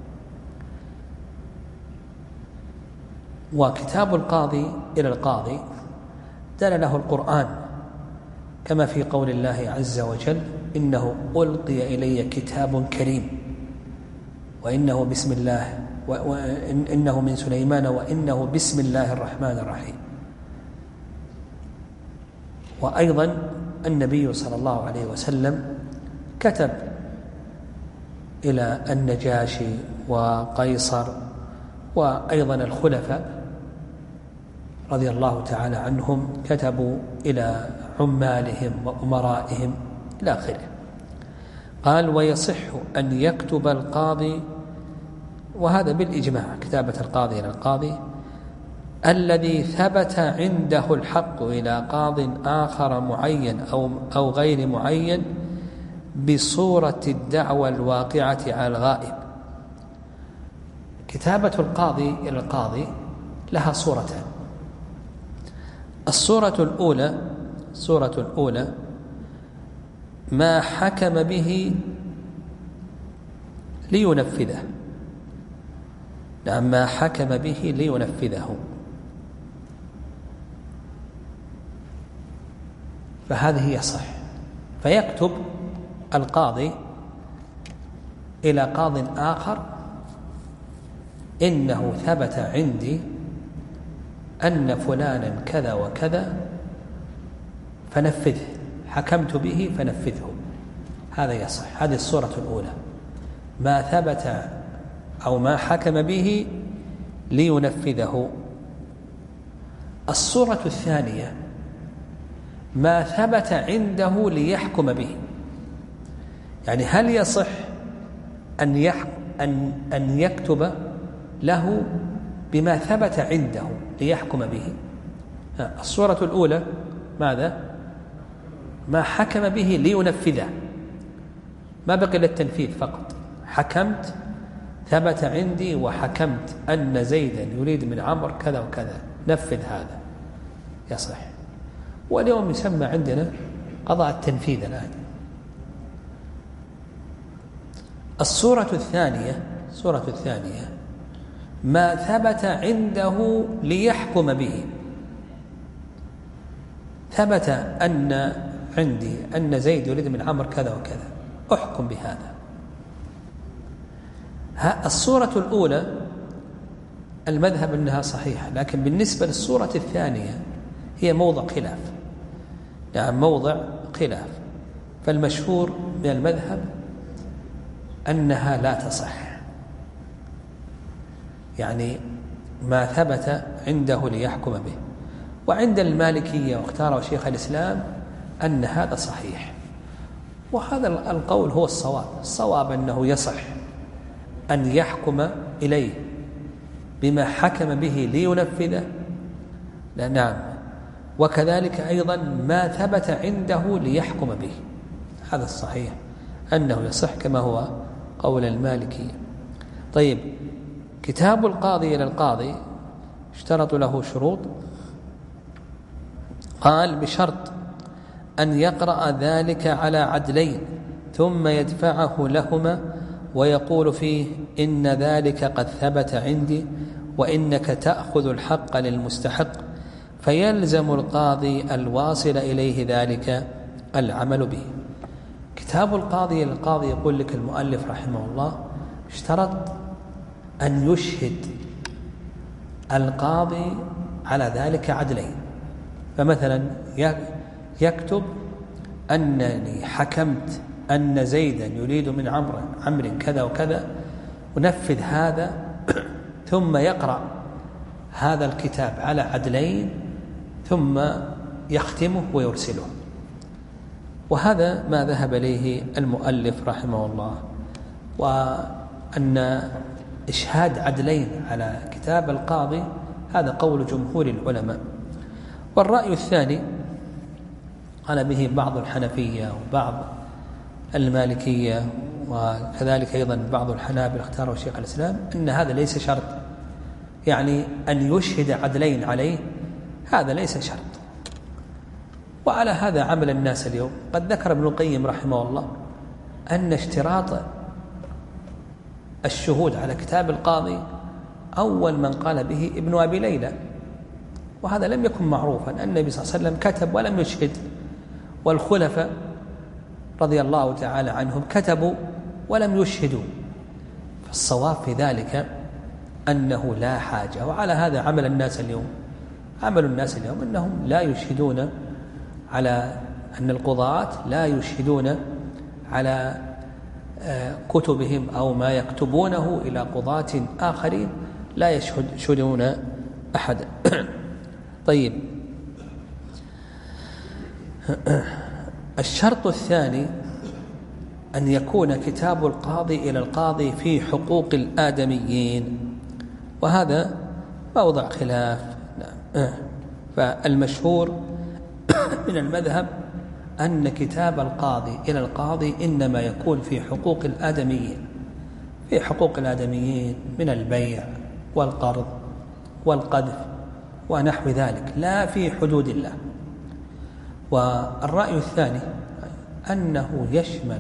وكتاب القاضي إلى القاضي دل له القرآن كما في قول الله عز وجل إنه ألقي إلي كتاب كريم وإنه بسم الله وإنه من سليمان وإنه بسم الله الرحمن الرحيم. وأيضا النبي صلى الله عليه وسلم كتب إلى النجاشي وقيصر وأيضا الخلفاء رضي الله تعالى عنهم، كتبوا إلى عمالهم وأمرائهم إلى آخره. قال ويصح أن يكتب القاضي، وهذا بالإجماع كتابة القاضي إلى القاضي الذي ثبت عنده الحق إلى قاض آخر معين أو, أو غير معين بصورة الدعوى الواقعة على الغائب. كتابة القاضي إلى القاضي لها صورتان. الصورة الأولى الصورة الأولى ما حكم به لينفذه، نعم ما حكم به لينفذه، فهذه يصح. فيكتب القاضي إلى قاض آخر إنه ثبت عندي أن فلانا كذا وكذا فنفذه، حكمت به فنفذه، هذا يصح. هذه الصورة الأولى ما ثبت أو ما حكم به لينفذه. الصورة الثانية ما ثبت عنده ليحكم به، يعني هل يصح أن, يحك أن, أن يكتب له بما ثبت عنده ليحكم به؟ الصورة الأولى ماذا؟ ما حكم به لينفذه، ما بقي للتنفيذ فقط، حكمت ثبت عندي وحكمت أن زيدا يريد من عمر كذا وكذا، نفذ هذا، يصح. واليوم يسمى عندنا قضاء التنفيذ الآن. الصورة الثانية الصورة الثانية ما ثبت عنده ليحكم به، ثبت أن عندي أن زيد يريد من عمر كذا وكذا، أحكم بهذا. الصورة الأولى المذهب أنها صحيحة، لكن بالنسبة للصورة الثانية هي موضع خلاف، يعني موضع خلاف. فالمشهور من المذهب أنها لا تصح، يعني ما ثبت عنده ليحكم به. وعند المالكية واختاره شيخ الإسلام أن هذا صحيح، وهذا القول هو الصواب. الصواب أنه يصح أن يحكم إليه بما حكم به لينفذه، لا نعم، وكذلك أيضا ما ثبت عنده ليحكم به، هذا الصحيح أنه يصح كما هو قول المالكية. طيب، كتاب القاضي إلى القاضي اشترط له شروط، قال بشرط أن يقرأ ذلك على عدلين ثم يدفعه لهما ويقول فيه إن ذلك قد ثبت عندي وإنك تأخذ الحق للمستحق، فيلزم القاضي الواصل إليه ذلك العمل به. كتاب القاضي القاضي يقول لك المؤلف رحمه الله اشترط أن يشهد القاضي على ذلك عدلين. فمثلا يكتب أنني حكمت أن زيدا يريد من عمرو عمرو كذا وكذا، ونفذ هذا، ثم يقرأ هذا الكتاب على عدلين ثم يختمه ويرسله. وهذا ما ذهب إليه المؤلف رحمه الله، وأن إشهاد عدلين على كتاب القاضي هذا قول جمهور العلماء. والرأي الثاني قال به بعض الحنفية وبعض المالكية وكذلك أيضا بعض الحنابلة اختاروا شيخ الإسلام أن هذا ليس شرط، يعني أن يشهد عدلين عليه هذا ليس شرط. وعلى هذا عمل الناس اليوم. قد ذكر ابن القيم رحمه الله أن اشتراط الشهود على كتاب القاضي أول من قال به ابن أبي ليلى، وهذا لم يكن معروفا أن النبي صلى الله عليه وسلم كتب ولم يشهد، والخلفاء رضي الله تعالى عنهم كتبوا ولم يشهدوا. فالصواب في ذلك أنه لا حاجة. وعلى هذا عمل الناس اليوم، عمل الناس اليوم أنهم لا يشهدون على أن القضاة لا يشهدون على كتبهم أو ما يكتبونه إلى قضاة آخرين، لا يشهدون أحدا. طيب، الشرط الثاني أن يكون كتاب القاضي إلى القاضي في حقوق الآدميين، وهذا موضع خلاف. فالمشهور من المذهب أن كتاب القاضي إلى القاضي إنما يكون في حقوق الآدميين، في حقوق الآدميين من البيع والقرض والقذف ونحو ذلك، لا في حدود الله. والرأي الثاني أنه يشمل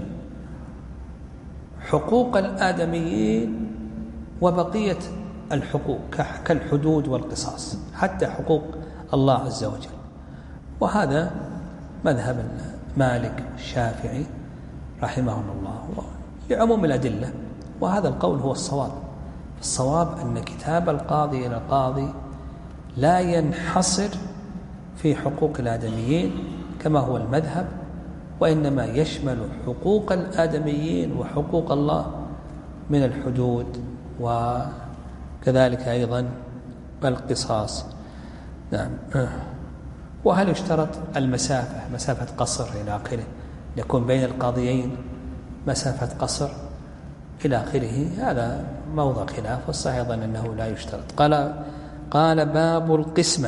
حقوق الآدميين وبقية الحقوق كالحدود والقصاص، حتى حقوق الله عز وجل. وهذا مذهب مالك الشافعي رحمه الله لعموم الأدلة، وهذا القول هو الصواب. الصواب أن كتاب القاضي إلى القاضي لا ينحصر في حقوق الآدميين كما هو المذهب، وإنما يشمل حقوق الآدميين وحقوق الله من الحدود وكذلك أيضا القصاص. نعم. وهل يشترط المسافة، مسافة قصر إلى آخره، يكون بين القاضيين مسافة قصر إلى آخره؟ هذا موضع خلاف، والصحيح أيضا أنه لا يشترط. قال قال باب القسمة،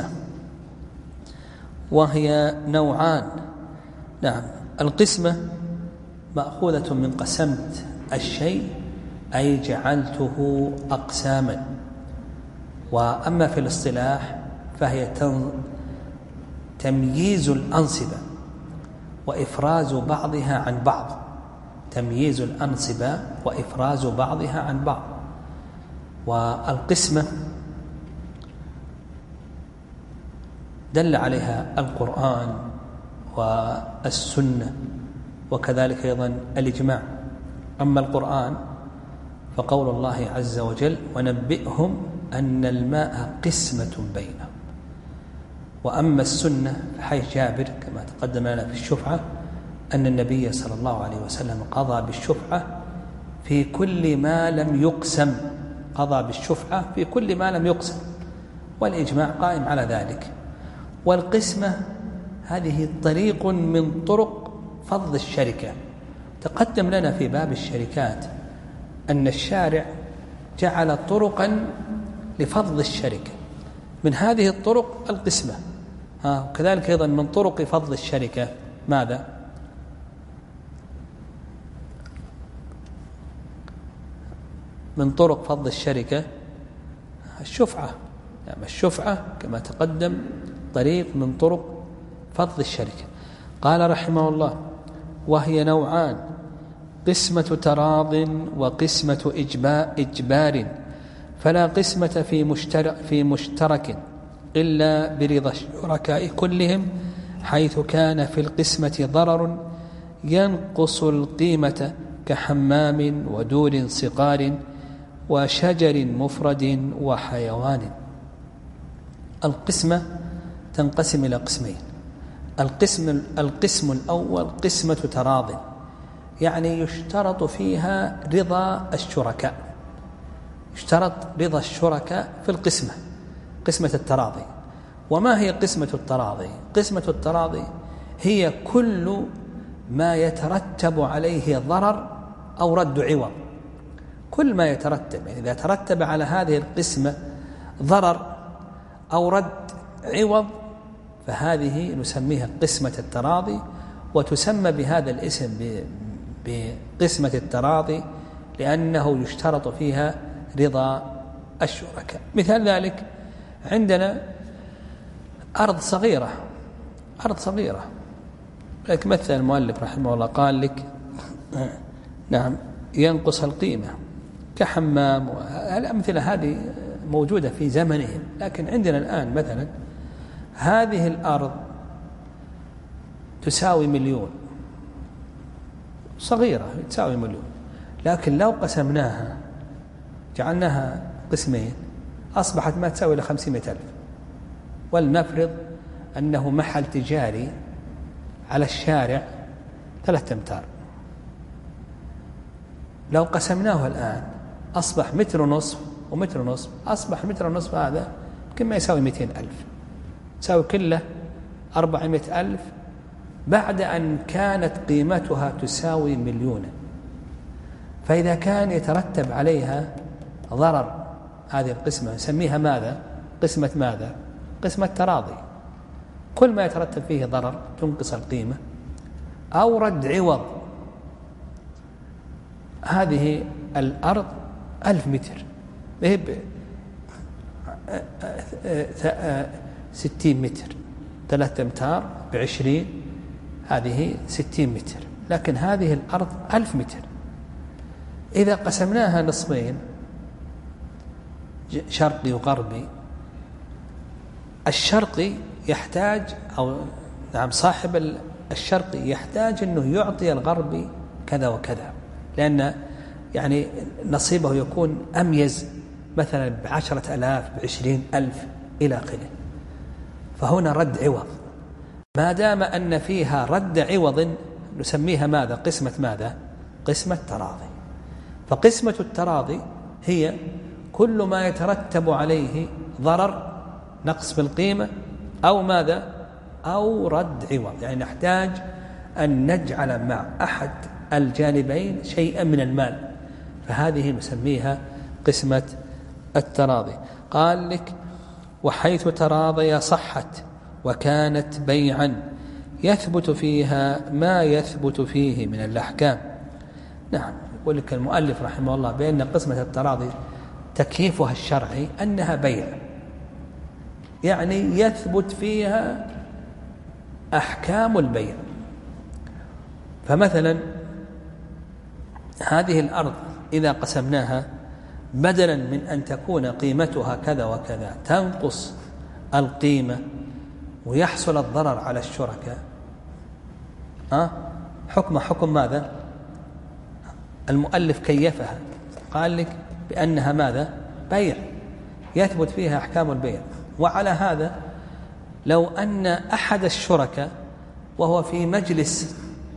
وهي نوعان. نعم، القسمة مأخوذة من قسمت الشيء أي جعلته أقساما. وأما في الاصطلاح فهي تمييز الأنصبة وإفراز بعضها عن بعض، تمييز الأنصبة وإفراز بعضها عن بعض. والقسمة دل عليها القرآن والسنة وكذلك أيضا الإجماع. أما القرآن فقول الله عز وجل ونبئهم أن الماء قسمة بينهم. وأما السنة فحيث جابر كما تقدم لنا في الشفعة أن النبي صلى الله عليه وسلم قضى بالشفعة في كل ما لم يقسم، قضى بالشفعة في كل ما لم يقسم، والإجماع قائم على ذلك. والقسمة هذه طريق من طرق فض الشركة. تقدم لنا في باب الشركات أن الشارع جعل طرقا لفض الشركة، من هذه الطرق القسمة. ها كذلك أيضا من طرق فض الشركة ماذا؟ من طرق فض الشركة الشفعة. يعني الشفعة كما تقدم طريق من طرق فض الشركة. قال رحمه الله: وهي نوعان: قسمة تراض وقسمة إجبار، فلا قسمة في مشترك, في مشترك إلا برضا الشركاء كلهم، حيث كان في القسمة ضرر ينقص القيمة كحمام ودور صقار وشجر مفرد وحيوان. القسمة تنقسم إلى قسمين: القسم, القسم الأول قسمة تراض، يعني يشترط فيها رضا الشركاء، يشترط رضا الشركاء في القسمة، قسمة التراضي. وما هي قسمة التراضي؟ قسمة التراضي هي كل ما يترتب عليه ضرر أو رد عوض، كل ما يترتب، يعني إذا ترتب على هذه القسمة ضرر أو رد عوض فهذه نسميها قسمة التراضي، وتسمى بهذا الاسم بقسمة التراضي لأنه يشترط فيها رضا الشركاء. مثال ذلك: عندنا أرض صغيرة، أرض صغيرة لك مثل المؤلف رحمه الله قال لك نعم ينقص القيمة كحمام. الأمثلة هذه موجودة في زمنهم، لكن عندنا الآن مثلا هذه الأرض تساوي مليون، صغيرة تساوي مليون، لكن لو قسمناها جعلناها قسمين أصبحت ما تساوي إلى خمسمائة ألف. ولنفرض أنه محل تجاري على الشارع ثلاثة أمتار، لو قسمناه الآن أصبح متر ونصف ومتر ونصف، أصبح متر ونصف هذا كما يساوي مئتين ألف، تساوي كله أربعمائة ألف بعد أن كانت قيمتها تساوي مليونا. فإذا كان يترتب عليها ضرر هذه القسمة نسميها ماذا؟ قسمة ماذا؟ قسمة تراضي. كل ما يترتب فيه ضرر تنقص القيمة أو رد عوض. هذه الأرض ألف متر ستين متر، ثلاثة أمتار بعشرين، هذه ستين متر، لكن هذه الأرض ألف متر. إذا قسمناها نصفين شرقي وغربي، الشرقي يحتاج أو نعم صاحب الشرقي يحتاج أنه يعطي الغربي كذا وكذا، لأن يعني نصيبه يكون أميز مثلا بعشرة ألاف بعشرين ألف إلى آخره. فهنا رد عوض، ما دام أن فيها رد عوض نسميها ماذا؟ قسمة ماذا؟ قسمة تراضي. فقسمة التراضي هي كل ما يترتب عليه ضرر، نقص في القيمة أو ماذا؟ أو رد عوض، يعني نحتاج أن نجعل مع أحد الجانبين شيئا من المال، فهذه نسميها قسمة التراضي. قال لك: وحيث تراضي صحت وكانت بيعا يثبت فيها ما يثبت فيه من الأحكام. نعم، يقول لك المؤلف رحمه الله بأن قسمة التراضي تكييفها الشرعي أنها بيع، يعني يثبت فيها أحكام البيع. فمثلا هذه الأرض إذا قسمناها بدلا من أن تكون قيمتها كذا وكذا تنقص القيمة ويحصل الضرر على الشركاء، أه؟ حكم حكم ماذا؟ المؤلف كيفها قال لك بأنها ماذا؟ بيع، يثبت فيها أحكام البيع. وعلى هذا لو أن أحد الشركاء وهو في مجلس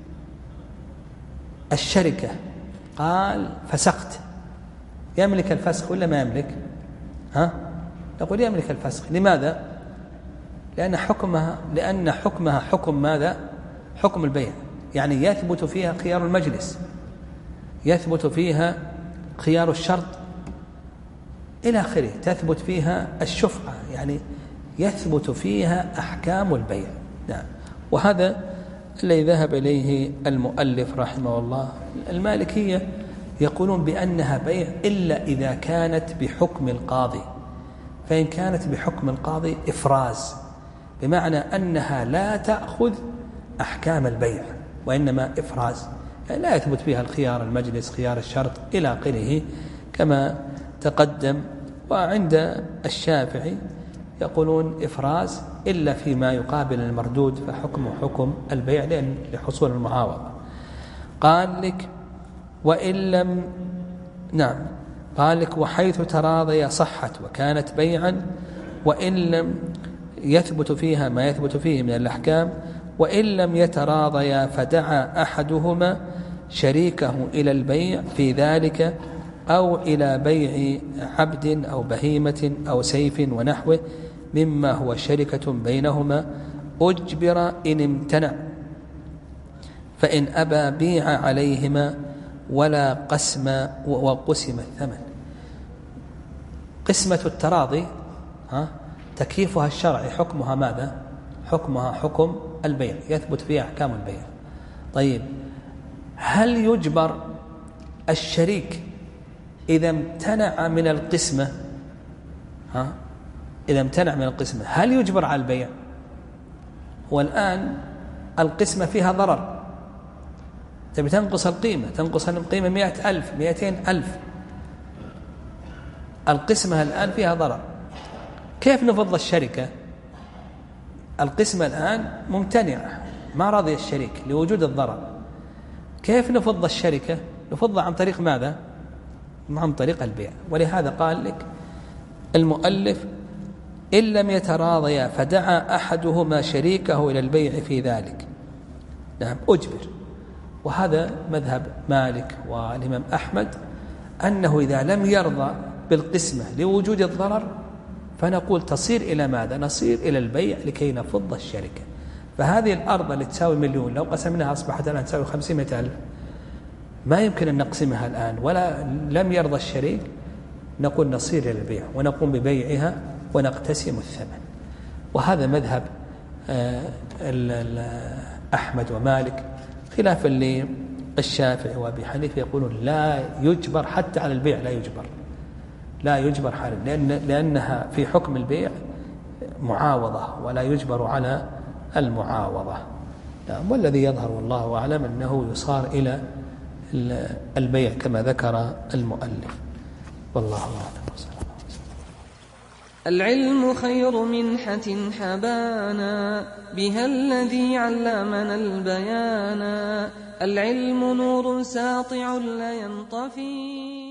الشركة قال فسخت، يملك الفسخ ولا ما يملك؟ ها؟ نقول يملك الفسخ. لماذا؟ لأن حكمها لأن حكمها حكم ماذا؟ حكم البيع، يعني يثبت فيها خيار المجلس، يثبت فيها خيار الشرط إلى آخره، تثبت فيها الشفعة، يعني يثبت فيها أحكام البيع. نعم، وهذا الذي ذهب إليه المؤلف رحمه الله. المالكية يقولون بأنها بيع إلا إذا كانت بحكم القاضي، فإن كانت بحكم القاضي إفراز، بمعنى أنها لا تأخذ أحكام البيع وإنما إفراز، يعني لا يثبت فيها الخيار المجلس خيار الشرط إلى آخره كما تقدم. وعند الشافعي يقولون إفراز إلا فيما يقابل المردود فحكمه حكم البيع لأن لحصول المعاوضة. قال لك وإن لم نعم قال لك وحيث تراضي صحت وكانت بيعا وإن لم يثبت فيها ما يثبت فيه من الأحكام، وإن لم يتراضيا فدعا أحدهما شريكه إلى البيع في ذلك أو إلى بيع عبد أو بهيمة أو سيف ونحوه مما هو شركة بينهما أجبر إن امتنع، فإن أبى بيع عليهما ولا قسم وقسم الثمن. قسمة التراضي ها تكييفها الشرعي حكمها ماذا؟ حكمها حكم البيع، يثبت فيها أحكام البيع. طيب هل يجبر الشريك إذا امتنع من القسمة ها إذا امتنع من القسمة هل يجبر على البيع؟ والآن القسمة فيها ضرر، تبي تنقص القيمة تنقص القيمة مئة ألف مئتين ألف، القسمة الآن فيها ضرر، كيف نفض الشركة؟ القسمة الآن ممتنعة ما رضي الشريك لوجود الضرر، كيف نفض الشركة؟ نفض عن طريق ماذا؟ عن طريق البيع. ولهذا قال لك المؤلف إن لم يتراضيا فدعا أحدهما شريكه إلى البيع في ذلك، نعم أجبر. وهذا مذهب مالك والإمام أحمد أنه إذا لم يرضى بالقسمة لوجود الضرر فنقول تصير إلى ماذا؟ نصير إلى البيع لكي نفض الشركة. فهذه الأرض اللي تساوي مليون لو قسمناها أصبحت الآن تساوي خمسمائة ألف، ما يمكن أن نقسمها الآن ولا لم يرضى الشريك، نقول نصير إلى البيع ونقوم ببيعها ونقتسم الثمن. وهذا مذهب أحمد ومالك، خلافا للشافعي وأبي حنيفة يقولون لا يجبر حتى على البيع، لا يجبر لا يجبر حالا لأن لأنها في حكم البيع معاوضة ولا يجبر على المعاوضة. والذي يظهر والله أعلم أنه يصار إلى البيع كما ذكر المؤلف، والله أعلم. العلم خير منحة حبانا بها الذي علمنا البيانا، العلم نور ساطع لا ينطفي.